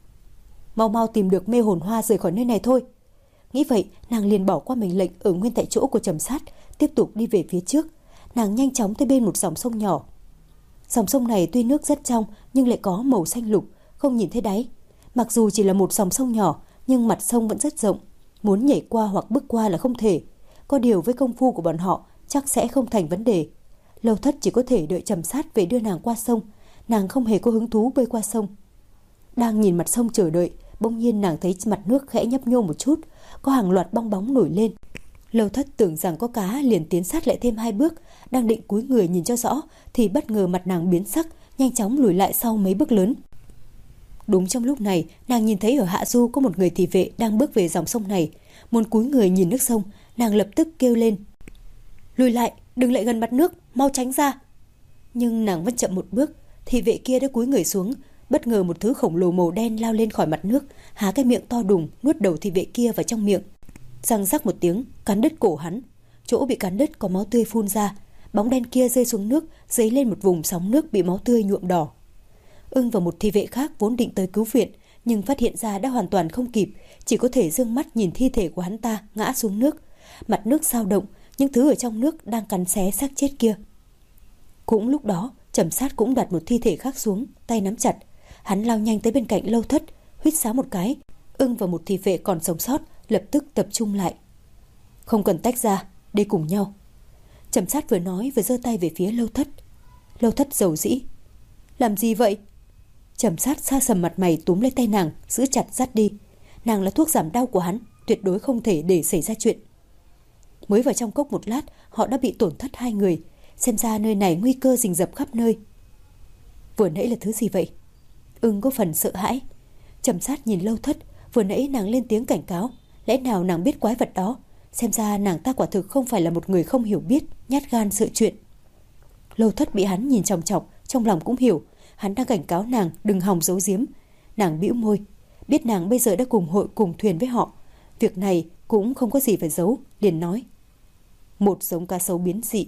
Mau mau tìm được mê hồn hoa rời khỏi nơi này thôi. Nghĩ vậy, nàng liền bỏ qua mệnh lệnh ở nguyên tại chỗ của Trầm Sát, tiếp tục đi về phía trước. Nàng nhanh chóng tới bên một dòng sông nhỏ. Dòng sông này tuy nước rất trong nhưng lại có màu xanh lục, không nhìn thấy đáy. Mặc dù chỉ là một dòng sông nhỏ nhưng mặt sông vẫn rất rộng, muốn nhảy qua hoặc bước qua là không thể. Có điều với công phu của bọn họ chắc sẽ không thành vấn đề. Lâu Thất chỉ có thể đợi Trầm Sát về đưa nàng qua sông. Nàng không hề có hứng thú bơi qua sông. Đang nhìn mặt sông chờ đợi, bỗng nhiên nàng thấy mặt nước khẽ nhấp nhô một chút, có hàng loạt bong bóng nổi lên. Lâu Thất tưởng rằng có cá, liền tiến sát lại thêm hai bước, đang định cúi người nhìn cho rõ thì bất ngờ mặt nàng biến sắc, nhanh chóng lùi lại sau mấy bước lớn. Đúng trong lúc này, nàng nhìn thấy ở hạ du có một người thị vệ đang bước về dòng sông này. Muốn cúi người nhìn nước sông, nàng lập tức kêu lên: lùi lại, đừng lại gần mặt nước, mau tránh ra. Nhưng nàng vẫn chậm một bước, thị vệ kia đã cúi người xuống. Bất ngờ một thứ khổng lồ màu đen lao lên khỏi mặt nước, há cái miệng to đùng nuốt đầu thị vệ kia vào trong miệng. Răng rắc một tiếng, cắn đứt cổ hắn. Chỗ bị cắn đứt có máu tươi phun ra. Bóng đen kia rơi xuống nước, dấy lên một vùng sóng nước bị máu tươi nhuộm đỏ. Ưng và một thị vệ khác vốn định tới cứu viện, nhưng phát hiện ra đã hoàn toàn không kịp, chỉ có thể dương mắt nhìn thi thể của hắn ta ngã xuống nước. Mặt nước dao động, những thứ ở trong nước đang cắn xé xác chết kia. Cũng lúc đó, Trầm Sát cũng đặt một thi thể khác xuống, tay nắm chặt. Hắn lao nhanh tới bên cạnh Lâu Thất, huýt sáo một cái. Ưng và một thị vệ còn sống sót lập tức tập trung lại. Không cần tách ra, đi cùng nhau. Trầm Sát vừa nói vừa giơ tay về phía Lâu Thất. Lâu Thất dầu dĩ: làm gì vậy? Trầm Sát xa sầm mặt mày túm lấy tay nàng, giữ chặt dắt đi. Nàng là thuốc giảm đau của hắn, tuyệt đối không thể để xảy ra chuyện. Mới vào trong cốc một lát, họ đã bị tổn thất hai người. Xem ra nơi này nguy cơ rình rập khắp nơi. Vừa nãy là thứ gì vậy? Ưng có phần sợ hãi. Trầm Sát nhìn Lâu Thất, vừa nãy nàng lên tiếng cảnh cáo, lẽ nào nàng biết quái vật đó? Xem ra nàng ta quả thực không phải là một người không hiểu biết, nhát gan sợ chuyện. Lâu Thất bị hắn nhìn chòng chọc, trong lòng cũng hiểu, hắn đang cảnh cáo nàng đừng hòng giấu giếm. Nàng bĩu môi, biết nàng bây giờ đã cùng hội cùng thuyền với họ, việc này cũng không có gì phải giấu, liền nói: một giống cá sấu biến dị.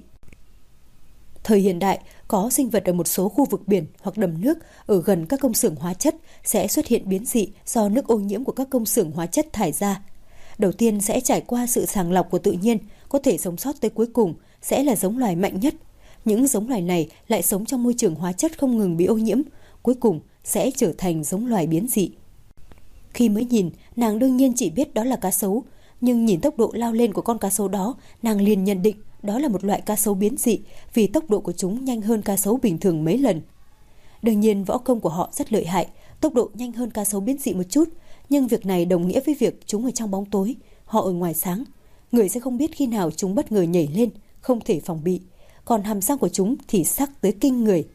Thời hiện đại, có sinh vật ở một số khu vực biển hoặc đầm nước ở gần các công xưởng hóa chất sẽ xuất hiện biến dị do nước ô nhiễm của các công xưởng hóa chất thải ra. Đầu tiên sẽ trải qua sự sàng lọc của tự nhiên, có thể sống sót tới cuối cùng sẽ là giống loài mạnh nhất. Những giống loài này lại sống trong môi trường hóa chất không ngừng bị ô nhiễm, cuối cùng sẽ trở thành giống loài biến dị. Khi mới nhìn, nàng đương nhiên chỉ biết đó là cá sấu, nhưng nhìn tốc độ lao lên của con cá sấu đó, nàng liền nhận định đó là một loại cá sấu biến dị, vì tốc độ của chúng nhanh hơn cá sấu bình thường mấy lần. Đương nhiên võ công của họ rất lợi hại, tốc độ nhanh hơn cá sấu biến dị một chút, nhưng việc này đồng nghĩa với việc chúng ở trong bóng tối, họ ở ngoài sáng. Người sẽ không biết khi nào chúng bất ngờ nhảy lên, không thể phòng bị. Còn hàm răng của chúng thì sắc tới kinh người.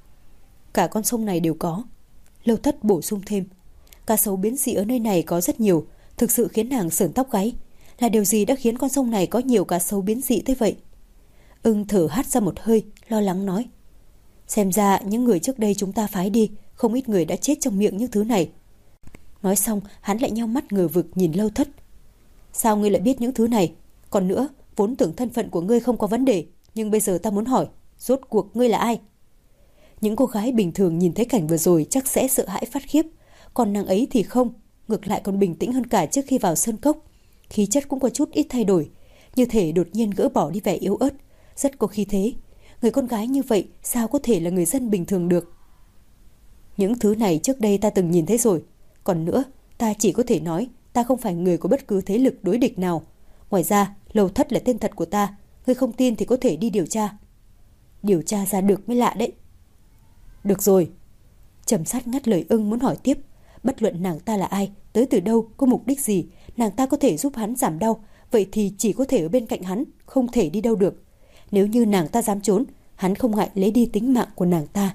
Cả con sông này đều có. Lâu Thất bổ sung thêm. Cá sấu biến dị ở nơi này có rất nhiều, thực sự khiến nàng sởn tóc gáy. Là điều gì đã khiến con sông này có nhiều cá sấu biến dị tới vậy? Ưng thở hắt ra một hơi, lo lắng nói: xem ra những người trước đây chúng ta phái đi, không ít người đã chết trong miệng những thứ này. Nói xong, hắn lại nheo mắt ngờ vực nhìn Lâu Thất. Sao ngươi lại biết những thứ này? Còn nữa, vốn tưởng thân phận của ngươi không có vấn đề, nhưng bây giờ ta muốn hỏi, rốt cuộc ngươi là ai? Những cô gái bình thường nhìn thấy cảnh vừa rồi chắc sẽ sợ hãi phát khiếp, còn nàng ấy thì không, ngược lại còn bình tĩnh hơn cả trước khi vào sơn cốc. Khí chất cũng có chút ít thay đổi, như thể đột nhiên gỡ bỏ đi vẻ yếu ớt, rất có khí thế. Người con gái như vậy sao có thể là người dân bình thường được? Những thứ này trước đây ta từng nhìn thấy rồi. Còn nữa, ta chỉ có thể nói ta không phải người của bất cứ thế lực đối địch nào. Ngoài ra, Lâu Thất là tên thật của ta. Ngươi không tin thì có thể đi điều tra. Điều tra ra được mới lạ đấy. Được rồi. Trầm Sát ngắt lời Ưng muốn hỏi tiếp. Bất luận nàng ta là ai, tới từ đâu, có mục đích gì, nàng ta có thể giúp hắn giảm đau, vậy thì chỉ có thể ở bên cạnh hắn, không thể đi đâu được. Nếu như nàng ta dám trốn, hắn không ngại lấy đi tính mạng của nàng ta.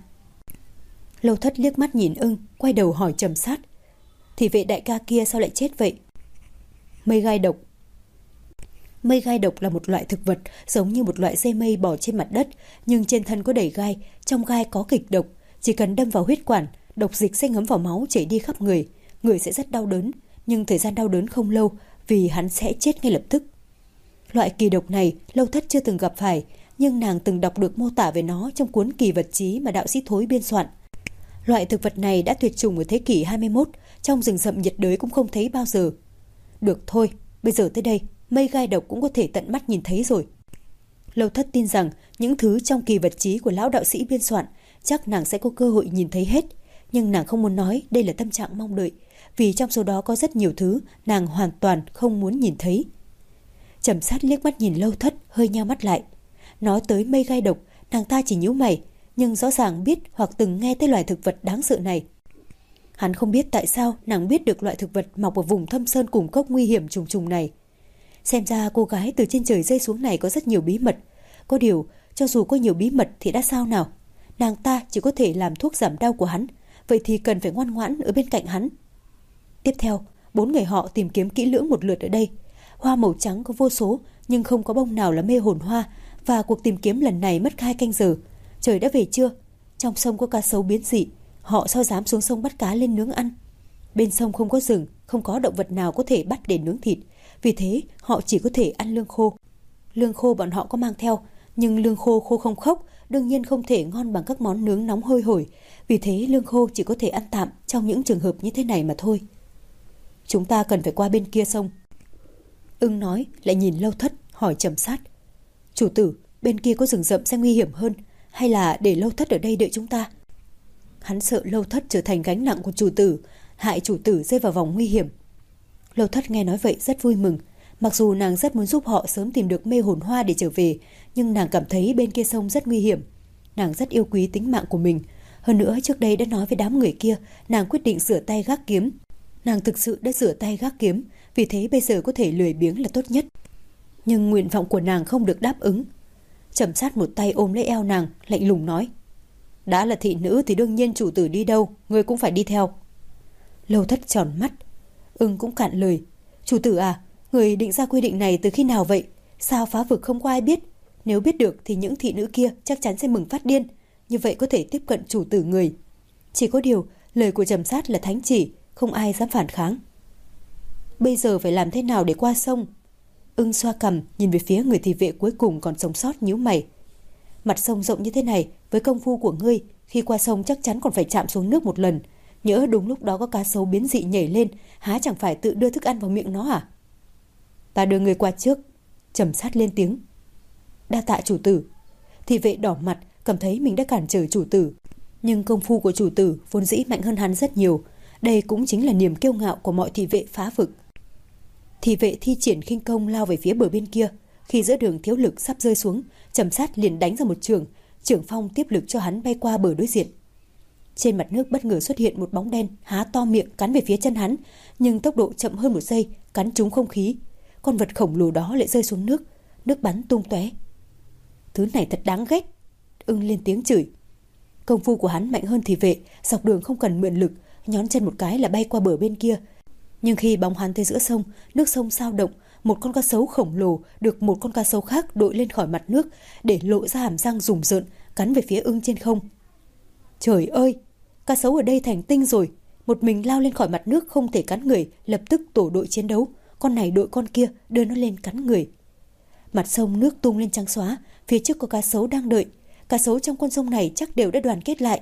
Lâu Thất liếc mắt nhìn Ưng, quay đầu hỏi Trầm Sát: thì vệ đại ca kia sao lại chết vậy? Mây gai độc. Mây gai độc là một loại thực vật giống như một loại dây mây bò trên mặt đất, nhưng trên thân có đầy gai, trong gai có kịch độc. Chỉ cần đâm vào huyết quản, độc dịch sẽ ngấm vào máu chảy đi khắp người. Người sẽ rất đau đớn, nhưng thời gian đau đớn không lâu vì hắn sẽ chết ngay lập tức. Loại kỳ độc này Lâu Thất chưa từng gặp phải, nhưng nàng từng đọc được mô tả về nó trong cuốn Kỳ vật chí mà đạo sĩ Thối biên soạn. Loại thực vật này đã tuyệt chủng ở thế kỷ hai mươi mốt, trong rừng rậm nhiệt đới cũng không thấy bao giờ. Được thôi, bây giờ tới đây, mây gai độc cũng có thể tận mắt nhìn thấy rồi. Lâu Thất tin rằng những thứ trong Kỳ vật chí của lão đạo sĩ biên soạn chắc nàng sẽ có cơ hội nhìn thấy hết, nhưng nàng không muốn nói đây là tâm trạng mong đợi, vì trong số đó có rất nhiều thứ nàng hoàn toàn không muốn nhìn thấy. Trầm Sát liếc mắt nhìn Lâu Thất, hơi nheo mắt lại. Nói tới mây gai độc, nàng ta chỉ nhíu mày, nhưng rõ ràng biết hoặc từng nghe tới loài thực vật đáng sợ này. Hắn không biết tại sao nàng biết được loại thực vật mọc ở vùng thâm sơn cùng cốc nguy hiểm trùng trùng này. Xem ra cô gái từ trên trời rơi xuống này có rất nhiều bí mật. Có điều, cho dù có nhiều bí mật thì đã sao nào? Nàng ta chỉ có thể làm thuốc giảm đau của hắn, vậy thì cần phải ngoan ngoãn ở bên cạnh hắn. Tiếp theo, bốn người họ tìm kiếm kỹ lưỡng một lượt ở đây. Hoa màu trắng có vô số, nhưng không có bông nào là mê hồn hoa, và cuộc tìm kiếm lần này mất hai canh giờ. Trời đã về trưa, trong sông có cá sấu biến dị, họ sao dám xuống sông bắt cá lên nướng ăn. Bên sông không có rừng, không có động vật nào có thể bắt để nướng thịt, vì thế họ chỉ có thể ăn lương khô. Lương khô bọn họ có mang theo, nhưng lương khô khô không khốc, đương nhiên không thể ngon bằng các món nướng nóng hôi hổi, vì thế lương khô chỉ có thể ăn tạm trong những trường hợp như thế này mà thôi. Chúng ta cần phải qua bên kia sông. Ưng nói, lại nhìn Lâu Thất, hỏi Trầm Sát. Chủ tử, bên kia có rừng rậm sẽ nguy hiểm hơn, hay là để Lâu Thất ở đây đợi chúng ta? Hắn sợ Lâu Thất trở thành gánh nặng của chủ tử, hại chủ tử rơi vào vòng nguy hiểm. Lâu Thất nghe nói vậy rất vui mừng. Mặc dù nàng rất muốn giúp họ sớm tìm được mê hồn hoa để trở về, nhưng nàng cảm thấy bên kia sông rất nguy hiểm. Nàng rất yêu quý tính mạng của mình. Hơn nữa trước đây đã nói với đám người kia, nàng quyết định rửa tay gác kiếm. Nàng thực sự đã rửa tay gác kiếm, vì thế bây giờ có thể lười biếng là tốt nhất. Nhưng nguyện vọng của nàng không được đáp ứng. Trầm Sát một tay ôm lấy eo nàng, lạnh lùng nói. Đã là thị nữ thì đương nhiên chủ tử đi đâu, ngươi cũng phải đi theo. Lâu Thất tròn mắt. Ưng cũng cạn lời. Chủ tử à, người định ra quy định này từ khi nào vậy? Sao phá vực không có ai biết? Nếu biết được thì những thị nữ kia chắc chắn sẽ mừng phát điên. Như vậy có thể tiếp cận chủ tử người. Chỉ có điều, lời của Trầm Sát là thánh chỉ, không ai dám phản kháng. Bây giờ phải làm thế nào để qua sông? Ưng xoa cằm nhìn về phía người thị vệ cuối cùng còn sống sót, nhíu mày. Mặt sông rộng như thế này, với công phu của ngươi, khi qua sông chắc chắn còn phải chạm xuống nước một lần. Nhỡ đúng lúc đó có cá sấu biến dị nhảy lên, há chẳng phải tự đưa thức ăn vào miệng nó à? Ta đưa người qua trước. Trầm Sát lên tiếng. Đa tạ chủ tử. Thị vệ đỏ mặt, cảm thấy mình đã cản trở chủ tử. Nhưng công phu của chủ tử vốn dĩ mạnh hơn hắn rất nhiều. Đây cũng chính là niềm kiêu ngạo của mọi thị vệ phá vực. Thị vệ thi triển khinh công lao về phía bờ bên kia. Khi giữa đường thiếu lực sắp rơi xuống, Trầm Sát liền đánh ra một chưởng, chưởng phong tiếp lực cho hắn bay qua bờ đối diện. Trên mặt nước bất ngờ xuất hiện một bóng đen há to miệng cắn về phía chân hắn, nhưng tốc độ chậm hơn một giây, cắn trúng không khí. Con vật khổng lồ đó lại rơi xuống nước, nước bắn tung tóe. Thứ này thật đáng ghét. Ưng lên tiếng chửi. Công phu của hắn mạnh hơn thị vệ, dọc đường không cần mượn lực, nhón chân một cái là bay qua bờ bên kia. Nhưng khi bóng hắn tới giữa sông, nước sông sao động, một con cá sấu khổng lồ được một con cá sấu khác đội lên khỏi mặt nước, để lộ ra hàm răng rùng rợn, cắn về phía Ưng trên không. Trời ơi, cá sấu ở đây thành tinh rồi, một mình lao lên khỏi mặt nước không thể cắn người, lập tức tổ đội chiến đấu, con này đội con kia đưa nó lên cắn người. Mặt sông nước tung lên trắng xóa, phía trước có cá sấu đang đợi, cá sấu trong con sông này chắc đều đã đoàn kết lại.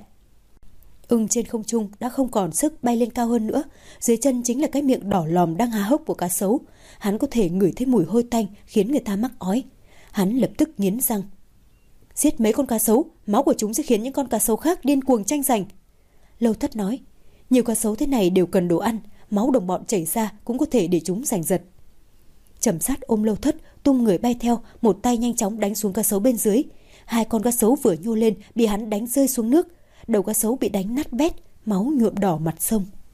Ưng trên không trung đã không còn sức bay lên cao hơn nữa, dưới chân chính là cái miệng đỏ lòm đang há hốc của cá sấu. Hắn có thể ngửi thấy mùi hôi tanh khiến người ta mắc ói. Hắn lập tức nghiến răng. Giết mấy con cá sấu, máu của chúng sẽ khiến những con cá sấu khác điên cuồng tranh giành. Lâu Thất nói, nhiều cá sấu thế này đều cần đồ ăn, máu đồng bọn chảy ra cũng có thể để chúng giành giật. Trầm Sát ôm Lâu Thất, tung người bay theo, một tay nhanh chóng đánh xuống cá sấu bên dưới. Hai con cá sấu vừa nhô lên bị hắn đánh rơi xuống nước, đầu cá sấu bị đánh nát bét, máu nhuộm đỏ mặt sông.